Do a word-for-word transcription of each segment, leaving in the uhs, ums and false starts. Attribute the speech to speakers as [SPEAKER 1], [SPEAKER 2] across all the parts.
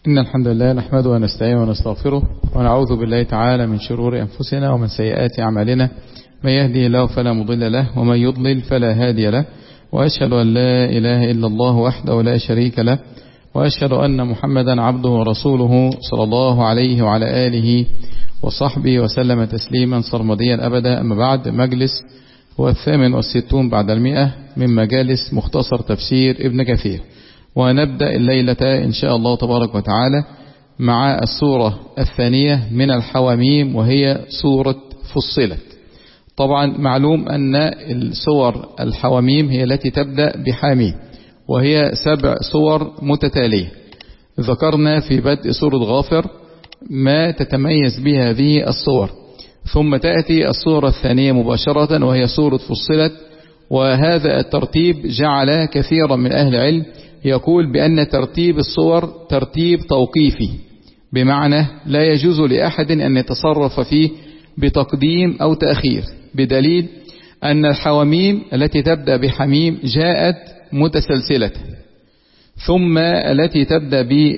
[SPEAKER 1] إن الحمد لله نحمده ونستعينه ونستغفره ونعوذ بالله تعالى من شرور أنفسنا ومن سيئات أعمالنا، من يهدي الله فلا مضل له ومن يضلل فلا هادي له، وأشهد أن لا إله إلا الله وحده لا شريك له، وأشهد أن محمدا عبده ورسوله صلى الله عليه وعلى آله وصحبه وسلم تسليما صرمديا أبدا. أما بعد، مجلس والثامن والستون بعد المئة من مجالس مختصر تفسير ابن كثير، ونبدأ الليلة إن شاء الله تبارك وتعالى مع السورة الثانية من الحواميم، وهي سورة فصلت. طبعا معلوم أن السور الحواميم هي التي تبدأ بحاميم، وهي سبع سور متتالية. ذكرنا في بدء سورة غافر ما تتميز به هذه السور، ثم تأتي السورة الثانية مباشرة وهي سورة فصلت. وهذا الترتيب جعل كثيرا من أهل العلم يقول بأن ترتيب السور ترتيب توقيفي، بمعنى لا يجوز لأحد أن يتصرف فيه بتقديم أو تأخير، بدليل أن الحواميم التي تبدأ بحميم جاءت متسلسلة، ثم التي تبدأ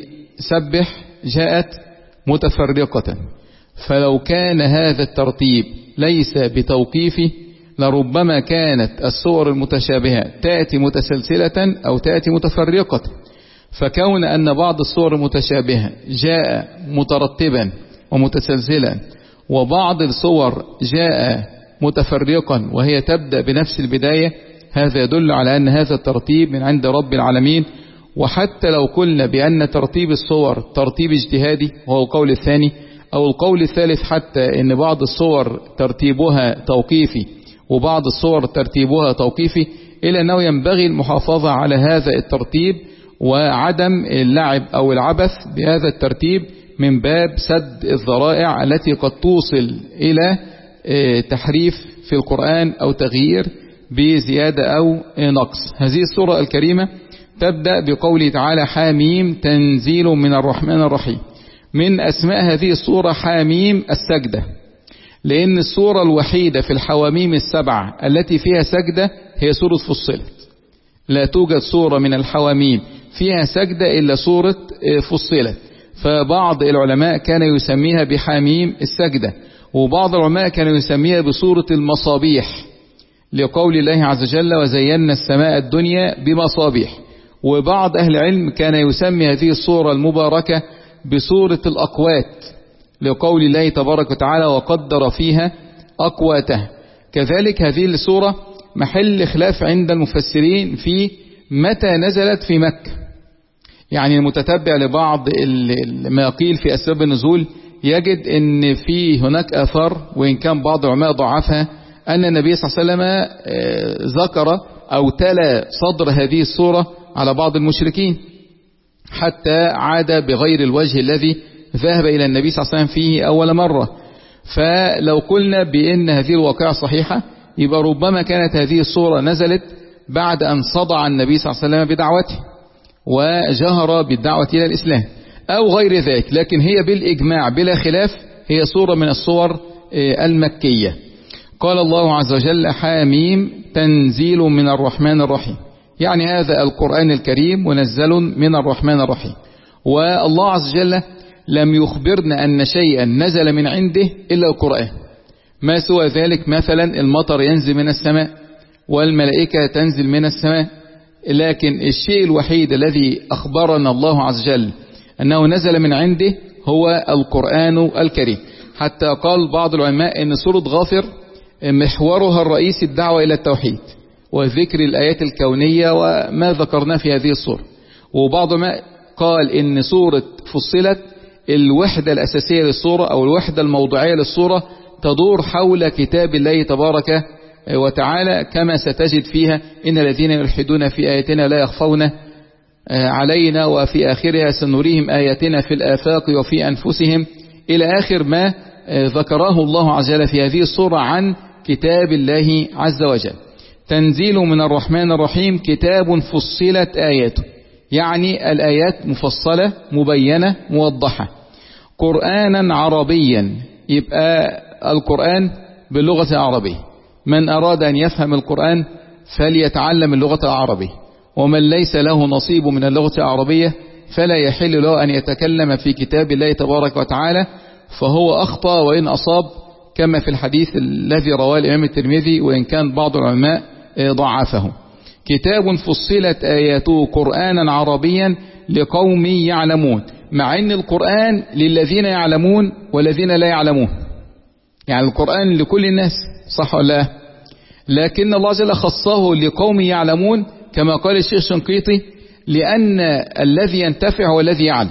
[SPEAKER 1] بسبح جاءت متفرقة. فلو كان هذا الترتيب ليس بتوقيفي لربما كانت السور المتشابهة تأتي متسلسلة أو تأتي متفرقة. فكون أن بعض السور المتشابهة جاء مترتبا ومتسلسلا، وبعض السور جاء متفرقا وهي تبدأ بنفس البداية، هذا يدل على أن هذا الترتيب من عند رب العالمين. وحتى لو قلنا بأن ترتيب السور ترتيب اجتهادي وهو القول الثاني، أو القول الثالث حتى أن بعض السور ترتيبها توقيفي وبعض السور ترتيبها توقيفي، إلا أنه ينبغي المحافظة على هذا الترتيب وعدم اللعب أو العبث بهذا الترتيب من باب سد الذرائع التي قد توصل إلى تحريف في القرآن أو تغيير بزيادة أو نقص. هذه السورة الكريمة تبدأ بقوله تعالى حاميم تنزيل من الرحمن الرحيم. من أسماء هذه السورة حاميم السجدة، لأن السورة الوحيدة في الحواميم السبعة التي فيها سجدة هي سورة فصلت. لا توجد سورة من الحواميم فيها سجدة إلا سورة فصلت. فبعض العلماء كان يسميها بحاميم السجدة، وبعض العلماء كانوا يسميها بسورة المصابيح، لقول الله عز وجل وزينا السماء الدنيا بمصابيح. وبعض أهل العلم كان يسمي هذه السورة المباركة بسورة الأقوات، لقول الله تبارك وتعالى وقدر فيها أقواتها. كذلك هذه السورة محل خلاف عند المفسرين في متى نزلت في مكة. يعني المتتبع لبعض ما قيل في أسباب النزول يجد أن في هناك آثار، وإن كان بعض العلماء ضعفها، أن النبي صلى الله عليه وسلم ذكر أو تلا صدر هذه السورة على بعض المشركين حتى عاد بغير الوجه الذي ذهب إلى النبي صلى الله عليه وسلم فيه أول مرة. فلو قلنا بأن هذه الواقعة صحيحة، يبقى ربما كانت هذه السورة نزلت بعد أن صدع النبي صلى الله عليه وسلم بدعوته وجهر بالدعوة إلى الإسلام أو غير ذلك، لكن هي بالإجماع بلا خلاف هي سورة من السور المكية. قال الله عز وجل حاميم تنزيل من الرحمن الرحيم، يعني هذا القرآن الكريم منزل من الرحمن الرحيم. والله عز وجل لم يخبرنا أن شيئا نزل من عنده إلا القرآن، ما سوى ذلك مثلا المطر ينزل من السماء والملائكة تنزل من السماء، لكن الشيء الوحيد الذي أخبرنا الله عز وجل أنه نزل من عنده هو القرآن الكريم. حتى قال بعض العلماء أن سورة غافر محورها الرئيسي الدعوة إلى التوحيد وذكر الآيات الكونية وما ذكرنا في هذه السورة. وبعض ما قال إن سورة فصلت الوحدة الأساسية للسورة أو الوحدة الموضوعية للسورة تدور حول كتاب الله تبارك وتعالى، كما ستجد فيها إن الذين يلحدون في آياتنا لا يخفون علينا وفي آخرها سنريهم آياتنا في الآفاق وفي أنفسهم، إلى آخر ما ذكره الله عز وجل في هذه السورة عن كتاب الله عز وجل. تنزيل من الرحمن الرحيم كتاب فصلت آياته، يعني الآيات مفصلة مبينة موضحة، قرآنا عربيا، يبقى القرآن باللغة العربية. من أراد أن يفهم القرآن فليتعلم اللغة العربية، ومن ليس له نصيب من اللغة العربية فلا يحل له أن يتكلم في كتاب الله تبارك وتعالى، فهو أخطأ وإن أصاب، كما في الحديث الذي رواه الإمام الترمذي، وإن كان بعض العلماء ضعفه. كتاب فصلت آياته قرآنا عربيا لقوم يعلمون، مع أن القرآن للذين يعلمون والذين لا يعلمون، يعني القرآن لكل الناس، صح ولا لا؟ لكن الله جل خصه لقوم يعلمون كما قال الشيخ شنقيطي، لأن الذي ينتفع هو الذي يعلم،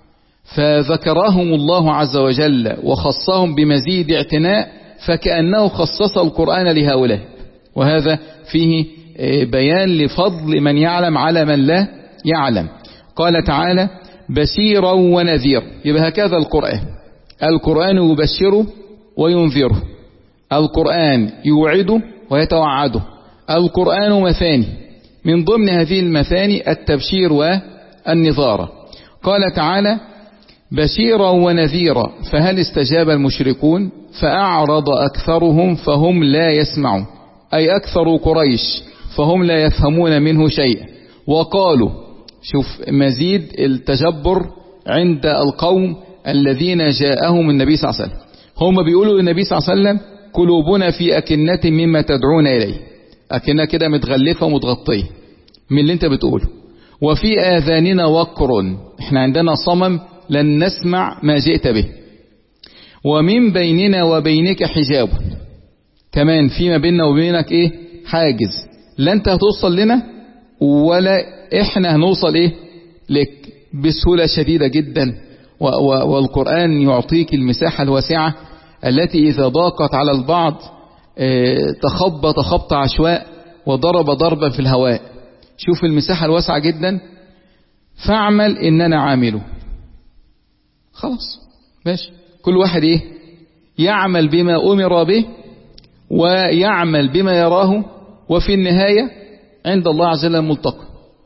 [SPEAKER 1] فذكرهم الله عز وجل وخصهم بمزيد اعتناء، فكأنه خصص القرآن لهؤلاء، وهذا فيه بيان لفضل من يعلم على من لا يعلم. قال تعالى بشيرا ونذيرا، يبقى هكذا القرآن، القرآن يبشره وينذره، القرآن يوعده ويتوعده، القرآن مثاني، من ضمن هذه المثاني التبشير والنذارة. قال تعالى بشيرا ونذيرا، فهل استجاب المشركون فأعرض أكثرهم فهم لا يسمعون، أي أكثر قريش فهم لا يفهمون منه شيئا. وقالوا، شوف مزيد التجبر عند القوم الذين جاءهم النبي صلى الله عليه وسلم، هم بيقولوا للنبي صلى الله عليه وسلم قلوبنا في أكنة مما تدعون إليه، أكنة كده متغلفة ومتغطية من اللي انت بتقوله، وفي آذاننا وقر، احنا عندنا صمم لن نسمع ما جئت به، ومن بيننا وبينك حجاب، كمان فيما بيننا وبينك ايه حاجز، لا انت هتوصل لنا ولا احنا هنوصل ايه لك بسهولة شديدة جدا. والقرآن يعطيك المساحة الواسعة التي إذا ضاقت على البعض تخبط خبط عشواء وضرب ضربا في الهواء. شوف المساحة الواسعة جدا، فاعمل إننا عامله، خلاص ماشي، كل واحد إيه يعمل بما أمر به ويعمل بما يراه، وفي النهاية عند الله عز وجل الملتقى.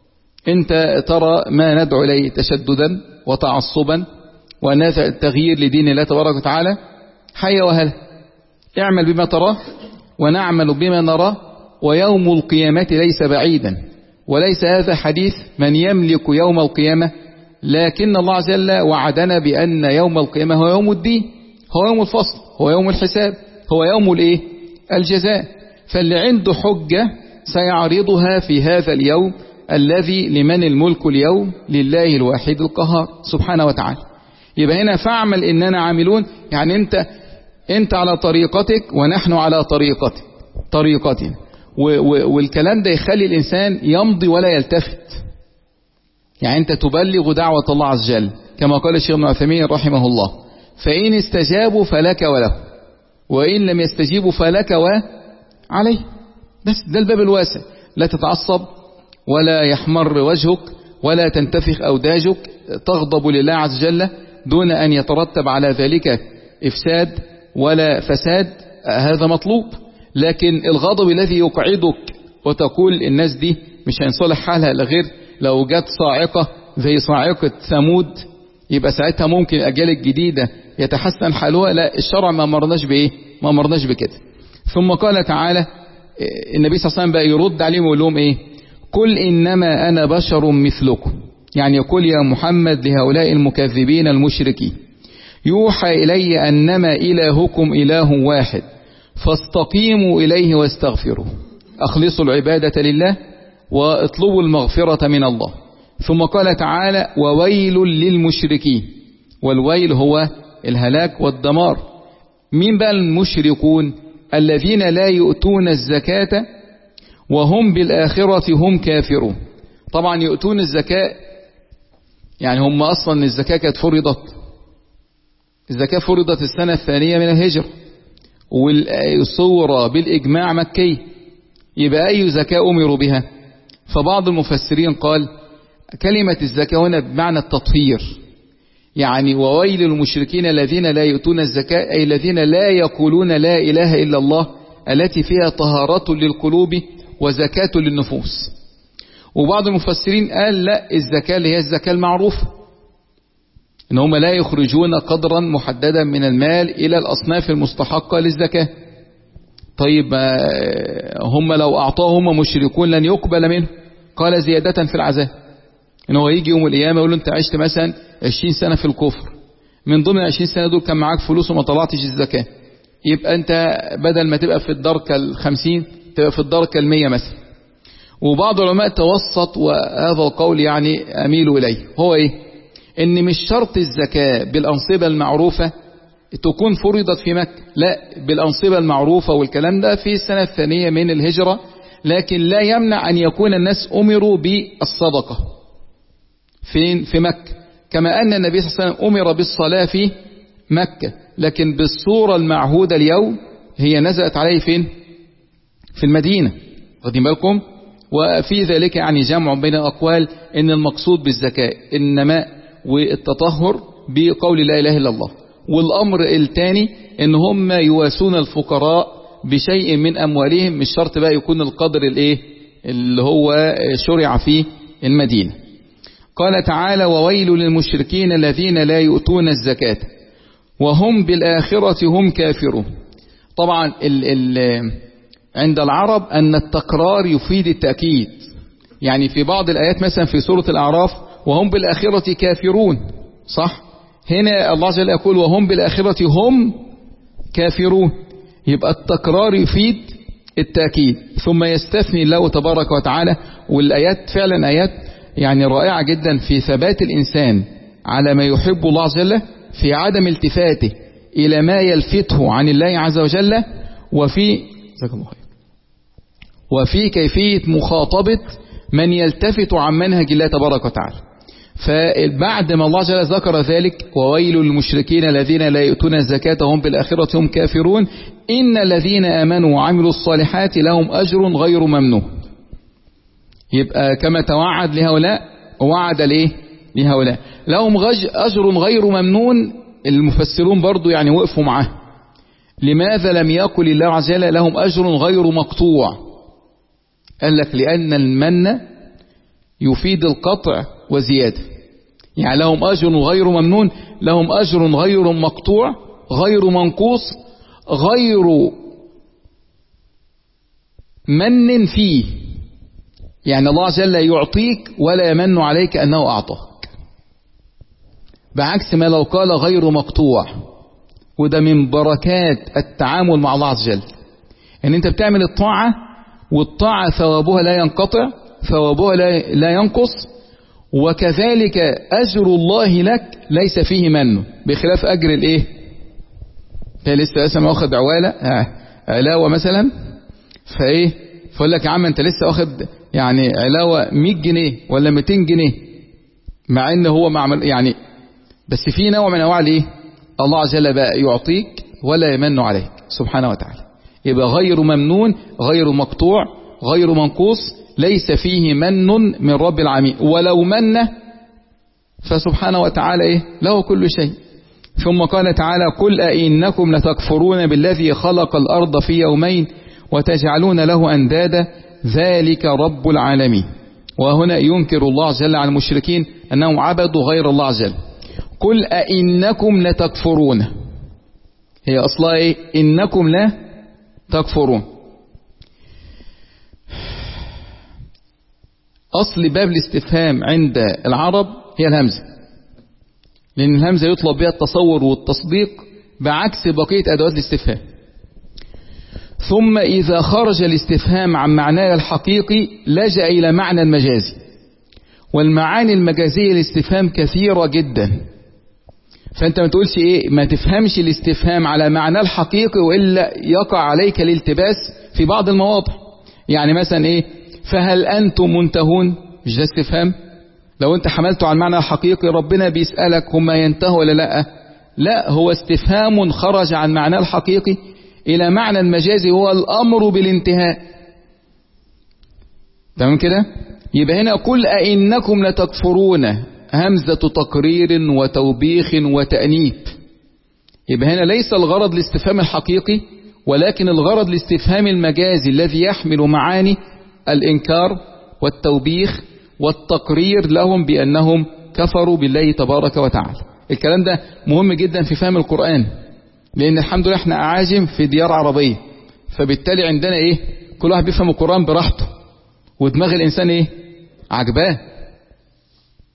[SPEAKER 1] انت ترى ما ندعو إليه تشددا وتعصبا ونازع التغيير لدين الله تبارك وتعالى، حي وهلا، اعمل بما تراه ونعمل بما نراه، ويوم القيامة ليس بعيدا، وليس هذا حديث من يملك يوم القيامة، لكن الله عز وجل وعدنا بأن يوم القيامة هو يوم الدين، هو يوم الفصل، هو يوم الحساب، هو يوم الايه الجزاء. فاللي عنده حجة سيعرضها في هذا اليوم الذي لمن الملك اليوم لله الواحد القهار سبحانه وتعالى. يبقى هنا فاعمل إننا عاملون، يعني انت انت على طريقتك ونحن على طريقتك طريقتنا، والكلام ده يخلي الإنسان يمضي ولا يلتفت، يعني انت تبلغ دعوة الله عز وجل كما قال الشيخ ابن عثيمين رحمه الله، فإن استجابوا فلك وله، وإن لم يستجيبوا فلك وعليه، بس ده الباب الواسع، لا تتعصب ولا يحمر وجهك ولا تنتفخ أوداجك، تغضب لله عز وجل دون أن يترتب على ذلك إفساد ولا فساد، هذا مطلوب. لكن الغضب الذي يقعدك وتقول الناس دي مش هينصلح حالها إلا غير لو جت صاعقة زي صاعقة ثمود، يبقى ساعتها ممكن الأجيال الجديدة يتحسن حالها، لا، الشرع ما أمرناش بإيه، ما أمرناش بكده. ثم قال تعالى النبي صلى الله عليه وسلم بقى يرد عليهم ويقول لهم إيه، قل إنما أنا بشر مثلكم، يعني يقول يا محمد لهؤلاء المكذبين المشركين، يوحى إلي أنما إلهكم إله واحد فاستقيموا إليه واستغفروه، أخلصوا العبادة لله واطلبوا المغفرة من الله. ثم قال تعالى وويل للمشركين، والويل هو الهلاك والدمار. مين بقى المشركون؟ الذين لا يؤتون الزكاة وهم بالآخرة هم كافرون. طبعا يؤتون الزكاة يعني هم أصلا الزكاة كانت فرضت، الزكاة فرضت السنة الثانية من الهجرة، والصورة بالإجماع مكي، يبقى أي زكاة أمروا بها؟ فبعض المفسرين قال كلمة الزكاة هنا بمعنى التطهير، يعني وويل المشركين الذين لا يؤتون الزكاة، أي الذين لا يقولون لا إله إلا الله التي فيها طهارة للقلوب وزكاة للنفوس. وبعض المفسرين قال لا، الزكاة اللي هي الزكاة المعروفة، إن هم لا يخرجون قدرا محددا من المال إلى الأصناف المستحقة للزكاة. طيب هم لو أعطاهم مشركون لن يقبل منه، قال زيادة في العذاب، ان هو يجي يوم القيامة يقول له انت عشت مثلا عشرين سنة في الكفر، من ضمن عشرين سنة دول كان معاك فلوس وما طلعتش الزكاة، يبقى انت بدل ما تبقى في الدركة الخمسين تبقى في الدركة المية مثلا. وبعض العلماء توسط، وهذا القول يعني اميل اليه، هو ايه؟ ان مش شرط الزكاة بالانصبة المعروفة تكون فرضت في مكة، لا، بالانصبة المعروفة والكلام ده في السنة الثانية من الهجرة، لكن لا يمنع ان يكون الناس امروا بالصدقة فين؟ في مكة، كما ان النبي صلى الله عليه وسلم امر بالصلاة في مكة، لكن بالصورة المعهودة اليوم هي نزلت عليه فين؟ في المدينة، واخدين بالكم؟ وفي ذلك يعني جمع بين الأقوال ان المقصود بالزكاة النماء والتطهر بقول لا إله إلا الله، والأمر الثاني ان هم يواسون الفقراء بشيء من أموالهم، مش شرط بقى يكون القدر الايه اللي هو شرع في المدينة. قال تعالى وويل للمشركين الذين لا يؤتون الزكاة وهم بالآخرة هم كافرون. طبعا ال ال عند العرب أن التكرار يفيد التأكيد، يعني في بعض الآيات مثلا في سورة الأعراف وهم بالآخرة كافرون، صح؟ هنا الله جل يقول وهم بالآخرة هم كافرون، يبقى التكرار يفيد التأكيد. ثم يستثني الله تبارك وتعالى، والآيات فعلا آيات يعني رائعة جدا في ثبات الإنسان على ما يحب الله جل، في عدم التفاته إلى ما يلفته عن الله عز وجل، وفي وفي كيفية مخاطبة من يلتفت عن منهج الله تبارك وتعالى. فبعد ما الله جل ذكر ذلك وويل للمشركين الذين لا يؤتون الزكاة هم بالآخرة هم كافرون إن الذين آمنوا وعملوا الصالحات لهم أجر غير ممنون. يبقى كما توعد لهؤلاء وعد ليه لهؤلاء لهم أجر غير ممنون. المفسرون برضو يعني وقفوا معه، لماذا لم يقل الله عز وجل لهم أجر غير مقطوع؟ قال لك لأن المن يفيد القطع وزيادة، يعني لهم أجر غير ممنون، لهم أجر غير مقطوع غير منقوص غير من فيه، يعني الله عز وجل يعطيك ولا يمن عليك أنه أعطاك، بعكس ما لو قال غير مقطوع. وده من بركات التعامل مع الله عز وجل، ان انت بتعمل الطاعة والطاعة ثوابها لا ينقطع، ثوابها لا, لا ينقص، وكذلك أجر الله لك ليس فيه من، بخلاف أجر الايه؟ انت لسه لسه واخد عوالة علاوة مثلا، فايه فقول لك يا عم انت لسه واخد يعني علاوة مية جنيه ولا ميتين جنيه، مع ان هو معمل يعني، بس في نوع من انواع الايه؟ الله عز وجل بقى يعطيك ولا يمن عليك سبحانه وتعالى، يبقى غير ممنون غير مقطوع غير منقوص، ليس فيه من من رب العالمين، ولو من فسبحانه وتعالى ايه له كل شيء. ثم قال تعالى قل أئنكم لتكفرون بالذي خلق الأرض في يومين وتجعلون له أندادا ذلك رب العالمين. وهنا ينكر الله عز وجل على المشركين أنهم عبدوا غير الله عز وجل. قل أئنكم لتكفرون، هي أصلا إيه؟ إنكم لا تكفرون. أصل باب الاستفهام عند العرب هي الهمزة، لأن الهمزة يطلب بها التصور والتصديق بعكس بقية أدوات الاستفهام. ثم إذا خرج الاستفهام عن معناه الحقيقي لجأ إلى معنى المجازي، والمعاني المجازية الاستفهام كثيرة جدا، فأنت ما تقولش إيه ما تفهمش الاستفهام على معناه الحقيقي وإلا يقع عليك الالتباس في بعض المواضع. يعني مثلا إيه فهل أنتم منتهون؟ مش ده استفهام؟ لو أنت حملته على المعنى الحقيقي ربنا بيسألك هم ينتهوا ولا لا؟ لا، هو استفهام خرج عن معناه الحقيقي إلى معنى المجازي هو الأمر بالانتهاء. تمام كده؟ يبقى هنا قل أئنكم لتكفرون همزة تقرير وتوبيخ وتأنيب. يبقى هنا ليس الغرض الاستفهام الحقيقي، ولكن الغرض الاستفهام المجازي الذي يحمل معاني الإنكار والتوبيخ والتقرير لهم بأنهم كفروا بالله تبارك وتعالى. الكلام ده مهم جدا في فهم القرآن، لأن الحمد لله احنا أعاجم في ديار عربية، فبالتالي عندنا ايه كل واحد بيفهم القرآن براحته، ودماغ الإنسان ايه عجباه.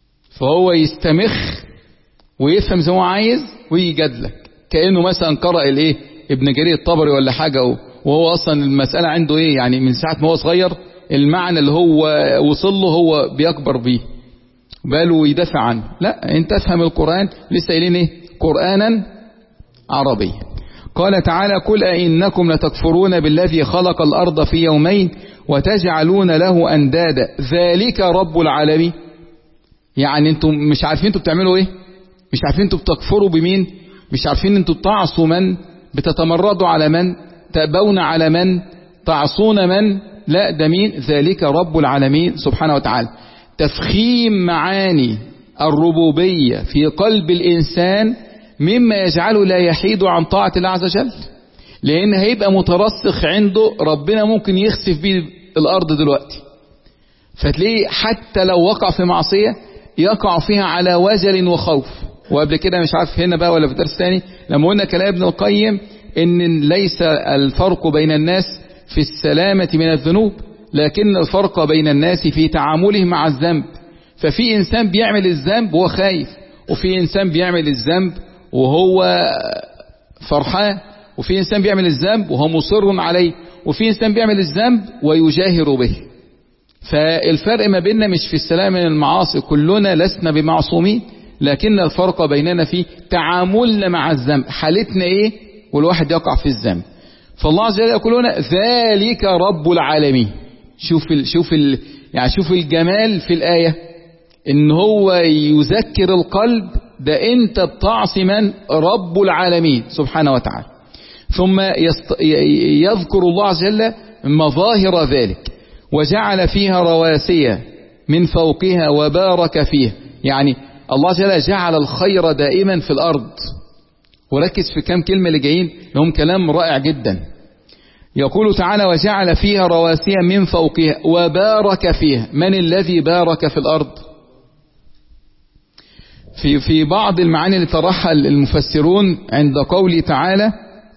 [SPEAKER 1] فهو يستمخ ويفهم زي ما هو عايز ويجادلك، كأنه مثلا قرأ الايه ابن جرير الطبري ولا حاجة، وهو اصلا المسألة عنده ايه يعني من ساعة ما هو صغير المعنى اللي هو وصل له هو بيكبر بيه باله ويدافع عنه. لا، انت افهم القرآن، لسه قايلين ايه؟ قرآنا عربيا. قال تعالى: قل أئنكم لتكفرون بالذي خلق الأرض في يومين وتجعلون له أندادا ذلك رب العالمين. يعني انتم مش عارفين انتم بتعملوا ايه؟ مش عارفين انتم بتكفروا بمين؟ مش عارفين انتم بتعصوا من؟ بتتمردوا على من؟ تأبون على من؟ تعصون من؟ لا، ده مين؟ ذلك رب العالمين سبحانه وتعالى. تفخيم معاني الربوبية في قلب الإنسان مما يجعله لا يحيد عن طاعة الله عز وجل، لأن هيبقى مترسخ عنده ربنا ممكن يخسف بيه الأرض دلوقتي، فتلاقيه حتى لو وقع في معصية يقع فيها على وجل وخوف. وقبل كده مش عارف هنا بقى ولا في درس تاني لما قلنا كلام ابن القيم ان ليس الفرق بين الناس في السلامة من الذنوب، لكن الفرق بين الناس في تعامله مع الذنب. ففي انسان بيعمل الذنب وهو خايف، وفي انسان بيعمل الذنب وهو فرحان، وفي انسان بيعمل الذنب وهو مصر عليه، وفي انسان بيعمل الذنب ويجاهر به. فالفرق ما بيننا مش في السلام من المعاصي، كلنا لسنا بمعصومين، لكن الفرق بيننا في تعاملنا مع الذنب، حالتنا ايه والواحد يقع في الذنب. فالله عز وجل يقول لنا ذلك رب العالمين. شوف ال شوف ال يعني شوف الجمال في الآية، ان هو يذكر القلب ده انت بتعصي من؟ رب العالمين سبحانه وتعالى. ثم يذكر الله عز وجل مظاهر ذلك: وجعل فيها رواسي من فوقها وبارك فيها. يعني الله عز وجل جعل الخير دائما في الأرض. وركز في كم كلمة اللي جايين لهم كلام رائع جدا. يقول تعالى: وجعل فيها رواسي من فوقها وبارك فيها. من الذي بارك في الأرض؟ في في بعض المعاني اللي طرحها المفسرون عند قوله تعالى: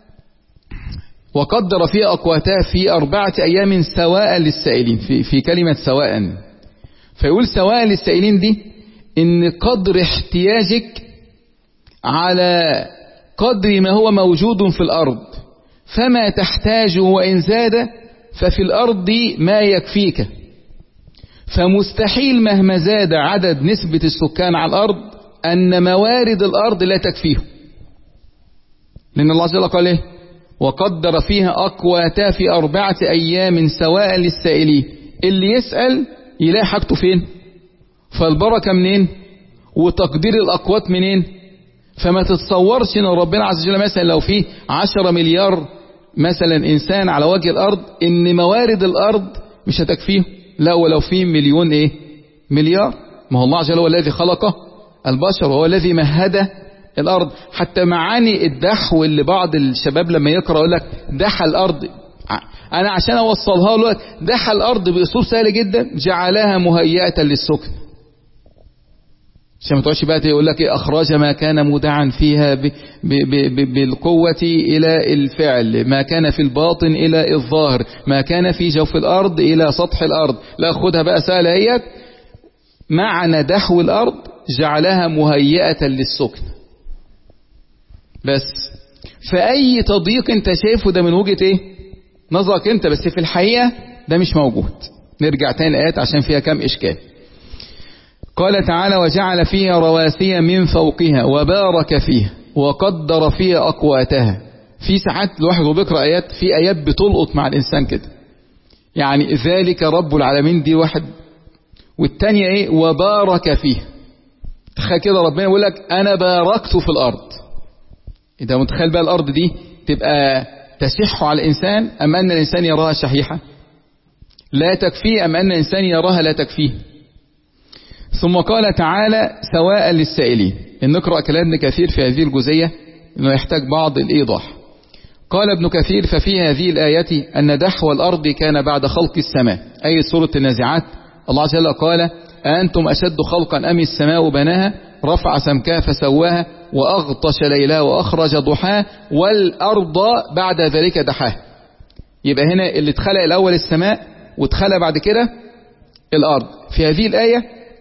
[SPEAKER 1] وقدر فيها أقواتها في أربعة أيام سواء للسائلين. في في كلمة سواء، فيقول سواء للسائلين دي إن قدر احتياجك على قدر ما هو موجود في الأرض، فما تحتاج وإن زاد ففي الأرض ما يكفيك. فمستحيل مهما زاد عدد نسبة السكان على الأرض أن موارد الأرض لا تكفيه، لأن الله عز وجل قال إيه؟ وقدر فيها أقواتها في أربعة أيام سواء للسائلين. اللي يسأل يلاقي حاجته فين؟ فالبركة منين؟ وتقدير الأقوات منين؟ فما تتصورش ان ربنا عز وجل مثلا لو فيه عشرة مليار مثلا انسان على وجه الارض ان موارد الارض مش هتكفيه. لا، ولو فيه مليون ايه مليار، ما هو الله عز وجل هو الذي خلق البشر وهو الذي مهد الارض. حتى معاني الدحو اللي بعض الشباب لما يقرأ يقول لك دحى الارض، انا عشان اوصلها له دحى الارض باسلوب سهل جدا: جعلها مهيئة للسكن. عشان ما تقعدش بقى يقول لك إيه؟ اخراج ما كان مودعا فيها ب ب ب بالقوة الى الفعل، ما كان في الباطن الى الظاهر، ما كان في جوف الارض الى سطح الارض. لا، خدها بقى سهلة اهيت. معنى دحو الارض جعلها مهيئة للسكن. بس فاي تضييق انت شايفه ده من وجهة ايه نظرك انت، بس في الحقيقة ده مش موجود. نرجع تاني الايات عشان فيها كم اشكال. قال تعالى: وجعل فيها رواسي من فوقها وبارك فيها وقدر فيها أقواتها. في ساعات الواحد وبيقرأ آيات، في آيات بتلقط مع الإنسان كده. يعني ذلك رب العالمين دي واحد، والتانية ايه؟ وبارك فيها. تخيل كده ربنا يقول لك أنا باركت في الأرض. إذا متخيل بقى الأرض دي تبقى تشح على الإنسان أم أن الإنسان يراها شحيحة؟ لا تكفيه أم أن الإنسان يراها لا تكفيه؟ ثم قال تعالى: سواء للسائلين. إن نقرأ كلام ابن كثير في هذه الجزئية إنه يحتاج بعض الإيضاح. قال ابن كثير: ففي هذه الآية أن دحو الأرض كان بعد خلق السماء، أي سورة النازعات. الله عز وجل قال: أأنتم أشد خلقا أم السماء بناها رفع سمكها فسواها وأغطش ليلها وأخرج ضحاها والأرض بعد ذلك دحاها. يبقى هنا اللي اتخلق الأول السماء واتخلق بعد كده الأرض. في هذه الآية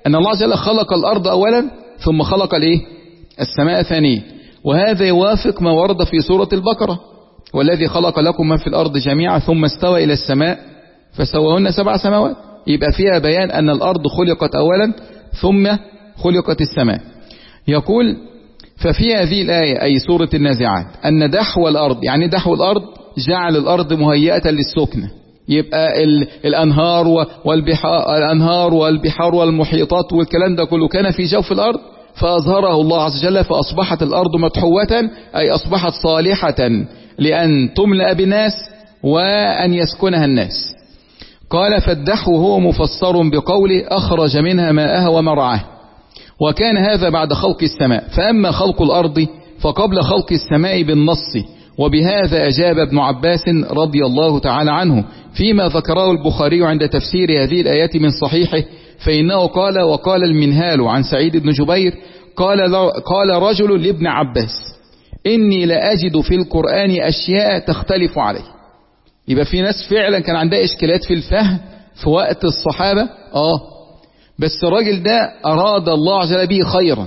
[SPEAKER 1] أن الله عز وجل خلق الأرض أولا ثم خلق الإيه؟ السماء ثانيا، وهذا يوافق ما ورد في سورة البقرة: والذي خلق لكم ما في الأرض جميعا ثم استوى إلى السماء فسواهن سبع سماوات. يبقى فيها بيان أن الأرض خلقت أولا ثم خلقت السماء. يقول: ففي هذه الآية أي سورة النازعات أن دحو الأرض، يعني دحو الأرض جعل الأرض مهيئة للسكنة، يبقى الأنهار والبحار الأنهار والبحار والمحيطات والكلام ده كله كان في جوف الأرض، فأظهره الله عز وجل فأصبحت الأرض مدحوة، أي أصبحت صالحة لأن تملأ بالناس وأن يسكنها الناس. قال: فالدحو هو مفسر بقوله أخرج منها ماءها ومرعاها، وكان هذا بعد خلق السماء. فأما خلق الأرض فقبل خلق السماء بالنص، وبهذا أجاب ابن عباس رضي الله تعالى عنه فيما ذكره البخاري عند تفسير هذه الآيات من صحيحه، فإنه قال: وقال المنهال عن سعيد بن جبير قال قال رجل لابن عباس: إني لأجد في القرآن أشياء تختلف عليه. يبقى في ناس فعلا كان عندها إشكالات في الفهم في وقت الصحابة، آه بس الراجل ده أراد الله عز وجل به خيرا،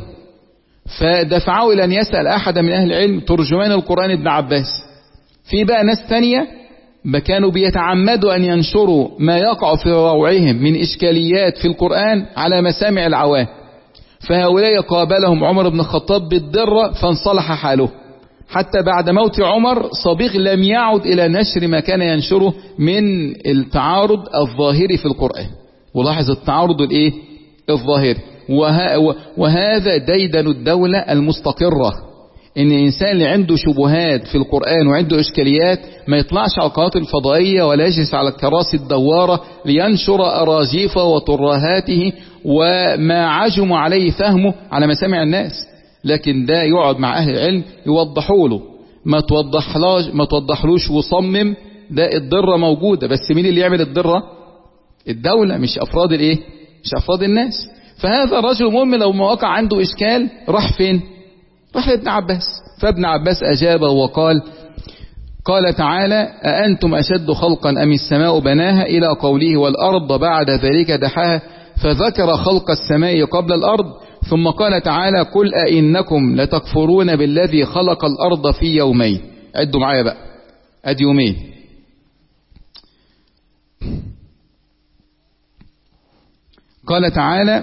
[SPEAKER 1] فدفعه إلى أن يسأل أحد من أهل العلم ترجمان القرآن ابن عباس. في بقى ناس تانية كانوا بيتعمدوا أن ينشروا ما يقع في روعهم من إشكاليات في القرآن على مسامع العوام، فهؤلاء قابلهم عمر بن الخطاب بالضرة فانصلح حاله، حتى بعد موت عمر صبيغ لم يعد إلى نشر ما كان ينشره من التعارض الظاهري في القرآن. ولاحظ التعارض الايه الظاهري، وه... وهذا ديدن الدولة المستقرة، ان الانسان اللي عنده شبهات في القرآن وعنده اشكاليات ما يطلعش على القنوات الفضائية ولا يجلس على الكراسي الدوارة لينشر اراجيفه وترهاته وما عجم عليه فهمه على مسامع الناس، لكن ده يقعد مع اهل العلم يوضحوا له، ما توضحلاش ما توضحلوش وصمم. ده الضرة موجودة، بس مين اللي يعمل الضرة؟ الدولة، مش أفراد الإيه؟ مش أفراد الناس. فهذا الرجل مهم لو ما وقع عنده إشكال راح فين؟ راح لابن عباس. فابن عباس أجاب وقال: قال تعالى: أأنتم أشد خلقا أم السماء بناها، إلى قوله: والأرض بعد ذلك دحاها، فذكر خلق السماء قبل الأرض، ثم قال تعالى: قل أئنكم لتكفرون بالذي خلق الأرض في يومين. عدوا معايا بقى، أدي يومين. قال تعالى: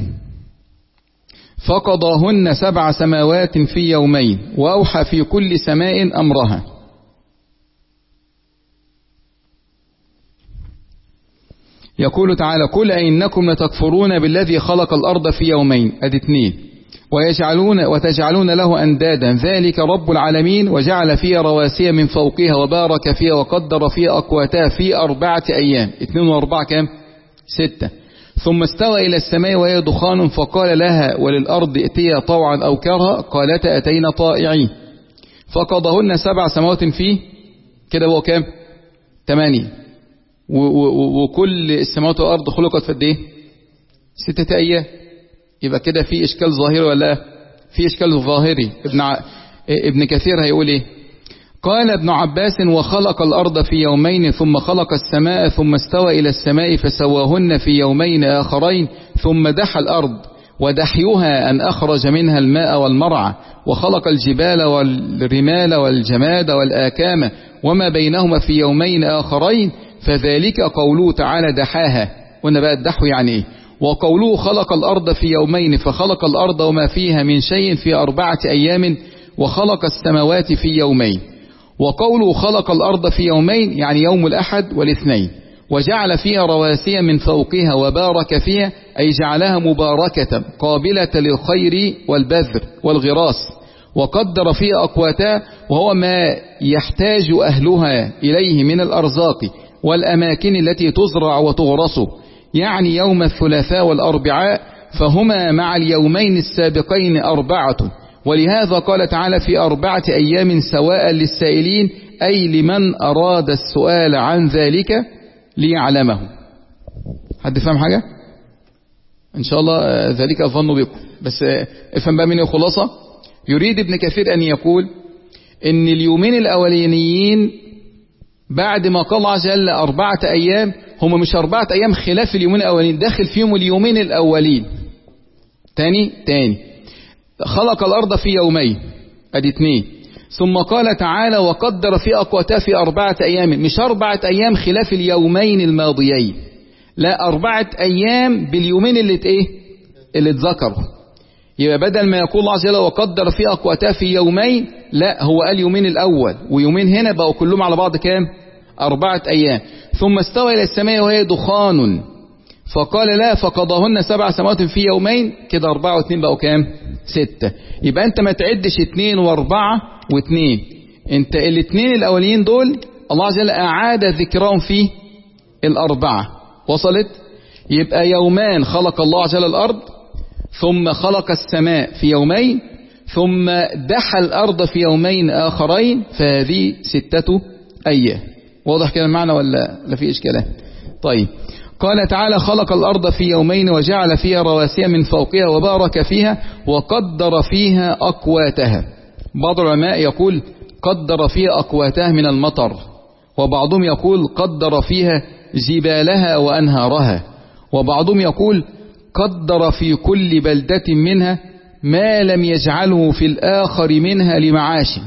[SPEAKER 1] فقضاهن سبع سماوات في يومين وأوحى في كل سماء أمرها. يقول تعالى: قل أئنكم لتكفرون بالذي خلق الأرض في يومين، أدي اثنين، ويجعلون وتجعلون له أندادا، ذلك رب العالمين، وجعل فيها رواسي من فوقها وبارك فيها وقدر فيها أقواتها في أربعة أيام. اثنين وأربعة كام؟ ستة. ثم استوى إلى السماء وهي دخان، فقال لها وللأرض ائتيا طوعا أو كرها، قالتا أتينا طائعين. فقضاهن سبع سماوات فيه كده، هو كام؟ ثمانية. وكل السماوات والأرض خلقت في قد ايه؟ ستة أيام. يبقى كده في إشكال ظاهري ولا في إشكال ظاهري؟ ابن ع... ابن كثير هيقول ايه؟ قال ابن عباس: وخلق الأرض في يومين ثم خلق السماء ثم استوى إلى السماء فسواهن في يومين آخرين، ثم دحى الأرض، ودحيها أن أخرج منها الماء والمرعى، وخلق الجبال والرمال والجماد والآكام وما بينهما في يومين آخرين، فذلك قوله تعالى دحاها. قلنا بقى الدحو يعني ايه؟ وقوله خلق الأرض في يومين، فخلق الأرض وما فيها من شيء في أربعة أيام، وخلق السماوات في يومين. وقوله خلق الأرض في يومين يعني يوم الأحد والاثنين، وجعل فيها رواسي من فوقها وبارك فيها، أي جعلها مباركة قابلة للخير والبذر والغراس، وقدر فيها أقواتها، وهو ما يحتاج أهلها إليه من الأرزاق والأماكن التي تزرع وتغرس، يعني يوم الثلاثاء والأربعاء، فهما مع اليومين السابقين أربعة. ولهذا قال تعالى: في أربعة أيام سواء للسائلين، أي لمن أراد السؤال عن ذلك ليعلمه. حد فهم حاجة؟ إن شاء الله ذلك أظن بكم، بس افهم بقى من الخلاصة. يريد ابن كثير أن يقول إن اليومين الأولينيين بعد ما قال عز وجل أربعة أيام، هم مش أربعة أيام خلاف اليومين الأولين، داخل فيهم اليومين الأولين تاني تاني خلق الأرض في يومين، ادي اتنين. ثم قال تعالى وقدر في أقواتها في أربعة أيام، مش أربعة أيام خلاف اليومين الماضيين، لا أربعة أيام باليومين اللي ايه اللي اتذكروا. يبقى بدل ما يقول الله عز وجل وقدر في أقواتها في يومين، لا هو قال يومين الأول ويومين هنا بقوا كلهم على بعض كام؟ أربعة أيام. ثم استوى إلى السماء وهي دخان فقال لا فقضاهن سبع سماوات في يومين، كده أربعة واثنين بقوا كام؟ ستة. يبقى أنت ما تعدش اتنين وأربعة واثنين، أنت الاثنين الأولين دول الله عز وجل أعاد ذكرهم في الأربعة. وصلت؟ يبقى يومان خلق الله عز وجل الأرض، ثم خلق السماء في يومين، ثم دحى الأرض في يومين آخرين، فهذه ستة أيام. واضح كده المعنى ولا لا في إشكالات؟ طيب قال تعالى خلق الأرض في يومين وجعل فيها رواسي من فوقها وبارك فيها وقدر فيها أقواتها. بعض العلماء يقول قدر فيها أقواتها من المطر، وبعضهم يقول قدر فيها جبالها وأنهارها، وبعضهم يقول قدر في كل بلدة منها ما لم يجعله في الآخر منها لمعاش.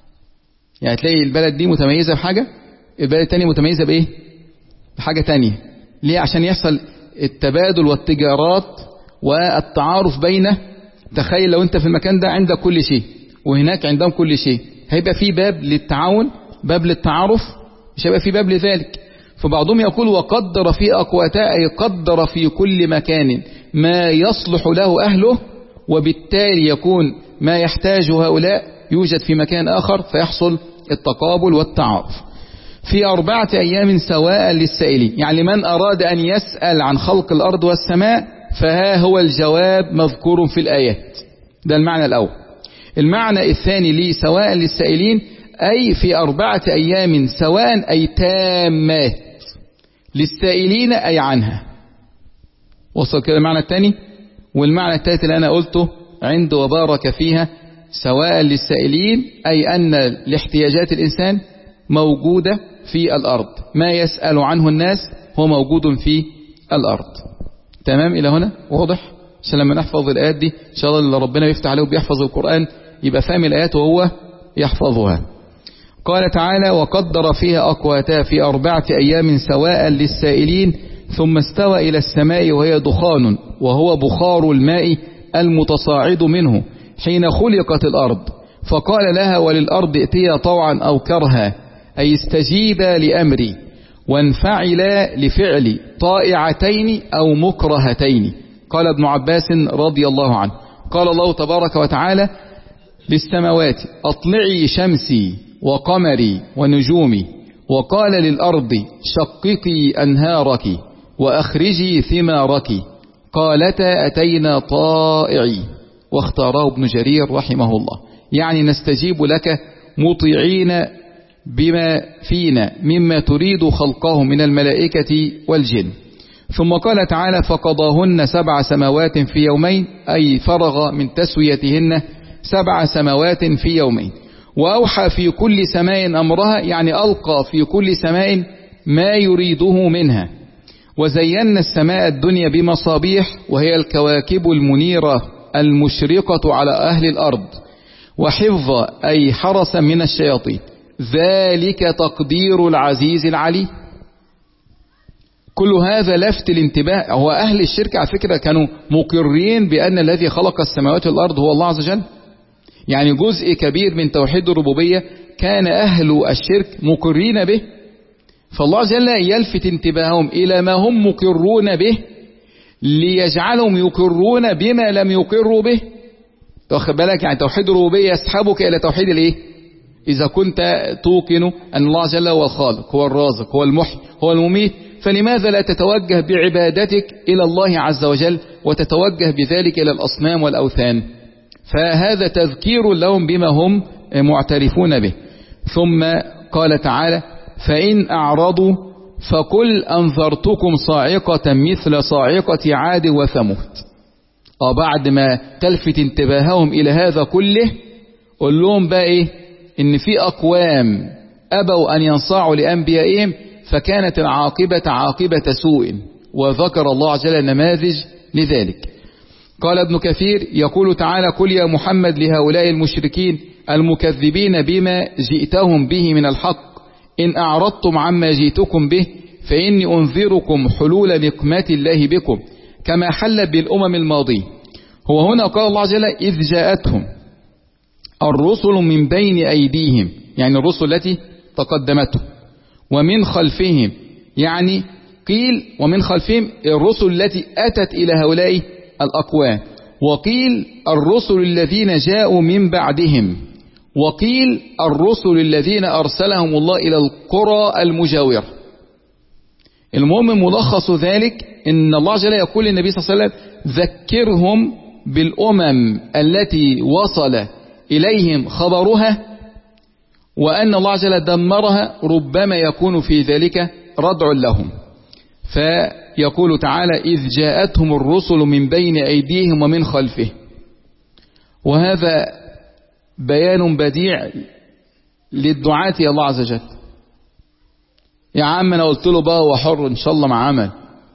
[SPEAKER 1] يعني تلاقي البلد دي متميزة بحاجة، البلد التانية متميزة بإيه؟ بحاجة تانية. ليه؟ عشان يحصل التبادل والتجارات والتعارف بينه. تخيل لو انت في المكان ده عندك كل شيء وهناك عندهم كل شيء، هيبقى في باب للتعاون، باب للتعارف، مش هيبقى في باب لذلك. فبعضهم يقول وقدر في أقواتها أي قدر في كل مكان ما يصلح له أهله، وبالتالي يكون ما يحتاجه هؤلاء يوجد في مكان آخر فيحصل التقابل والتعارف. في أربعة أيام سواء للسائلين، يعني من أراد أن يسأل عن خلق الأرض والسماء فها هو الجواب مذكور في الآيات. ده المعنى الأول. المعنى الثاني لي سواء للسائلين أي في أربعة أيام سواء أي تامات، للسائلين أي عنها. وصل كده المعنى الثاني. والمعنى الثالث اللي أنا قلته عند وبارك فيها سواء للسائلين أي أن لاحتياجات الإنسان موجودة في الأرض، ما يسأل عنه الناس هو موجود في الأرض. تمام إلى هنا واضح؟ عشان لما نحفظ الآيات دي إن شاء الله اللي ربنا يفتح عليه وبيحفظ القرآن يبقى فاهم الآيات وهو يحفظها. قال تعالى وقدر فيها أقواتها في أربعة أيام سواء للسائلين ثم استوى إلى السماء وهي دخان وهو بخار الماء المتصاعد منه حين خلقت الأرض، فقال لها وللأرض ائتيا طوعا أو كرها أي استجيبا لأمري وانفعلا لفعلي طائعتين أو مكرهتين. قال ابن عباس رضي الله عنه قال الله تبارك وتعالى للسماوات أطلعي شمسي وقمري ونجومي، وقال للأرض شققي أنهارك وأخرجي ثمارك، قالتا أتينا طائعي. واختاره ابن جرير رحمه الله، يعني نستجيب لك مطيعين بما فينا مما تريد خلقه من الملائكة والجن. ثم قال تعالى فقضاهن سبع سماوات في يومين أي فرغ من تسويتهن سبع سماوات في يومين، وأوحى في كل سماء أمرها يعني ألقى في كل سماء ما يريده منها. وزينا السماء الدنيا بمصابيح وهي الكواكب المنيرة المشرقة على أهل الأرض، وحفظ أي حرس من الشياطين، ذلك تقدير العزيز العلي. كل هذا لفت الانتباه. هو أهل الشرك على فكرة كانوا مقرين بأن الذي خلق السماوات والأرض هو الله عز وجل، يعني جزء كبير من توحيد الربوبية كان أهل الشرك مقرين به، فالله عز وجل يلفت انتباههم إلى ما هم مقرون به ليجعلهم يقرون بما لم يقروا به. واخد بالك؟ يعني توحيد الربوبية يسحبك إلى توحيد الإيه؟ إذا كنت توقن أن الله عز وجل هو الخالق هو الرازق هو المحيي هو المميت، فلماذا لا تتوجه بعبادتك إلى الله عز وجل وتتوجه بذلك إلى الأصنام والأوثان؟ فهذا تذكير لهم بما هم معترفون به. ثم قال تعالى فإن أعرضوا فقل أنذرتكم صاعقة مثل صاعقة عاد وثمود. آه بعد ما تلفت انتباههم إلى هذا كله قل لهم بقى إيه؟ إن في أقوام أبوا أن ينصاعوا لأنبيائهم فكانت العاقبة عاقبة سوء، وذكر الله عز وجل نماذج لذلك. قال ابن كثير يقول تعالى: قل يا محمد لهؤلاء المشركين المكذبين بما جئتهم به من الحق إن أعرضتم عما جئتكم به فإني أنذركم حلول نقمة الله بكم كما حل بالأمم الماضية. هو هنا قال الله عز وجل: إذ جاءتهم الرسل من بين أيديهم، يعني الرسل التي تقدمتهم، ومن خلفهم، يعني قيل ومن خلفهم الرسل التي أتت إلى هؤلاء الأقوام، وقيل الرسل الذين جاءوا من بعدهم، وقيل الرسل الذين أرسلهم الله إلى القرى المجاورة. المهم ملخص ذلك إن الله جل يقول للنبي صلى الله عليه وسلم: ذكرهم بالأمم التي وصل إليهم خبرها، وأن الله جل دمرها، ربما يكون في ذلك ردع لهم. فيقول تعالى: إذ جاءتهم الرسل من بين أيديهم ومن خلفهم. وهذا بيان بديع للدعاة إلى الله عز وجل. يا عم أنا قلت له بقى هو حر إن شاء الله مع عمل،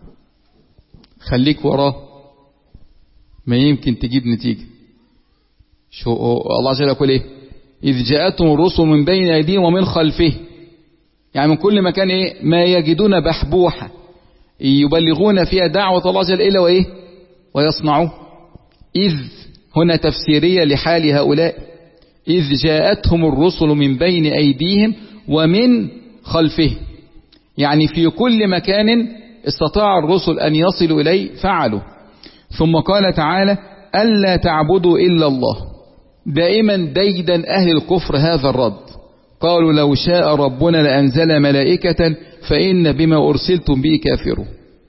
[SPEAKER 1] خليك وراه، ما يمكن تجيب نتيجة. شو الله عز وجل يقول إيه؟ إذ جاءتهم الرسل من بين أيديهم ومن خلفه، يعني من كل مكان إيه؟ ما يجدون بحبوحة يبلغون فيها دعوة الله عز وجل إلا وإيه؟ ويصنعوه. إذ هنا تفسيرية لحال هؤلاء. إذ جاءتهم الرسل من بين أيديهم ومن خلفه، يعني في كل مكان استطاع الرسل أن يصلوا إليه فعلوا. ثم قال تعالى: ألا تعبدوا إلا الله. دائما ديدا أهل الكفر هذا الرد، قالوا: لو شاء ربنا لأنزل ملائكة فإن بما أرسلتم به كافرون.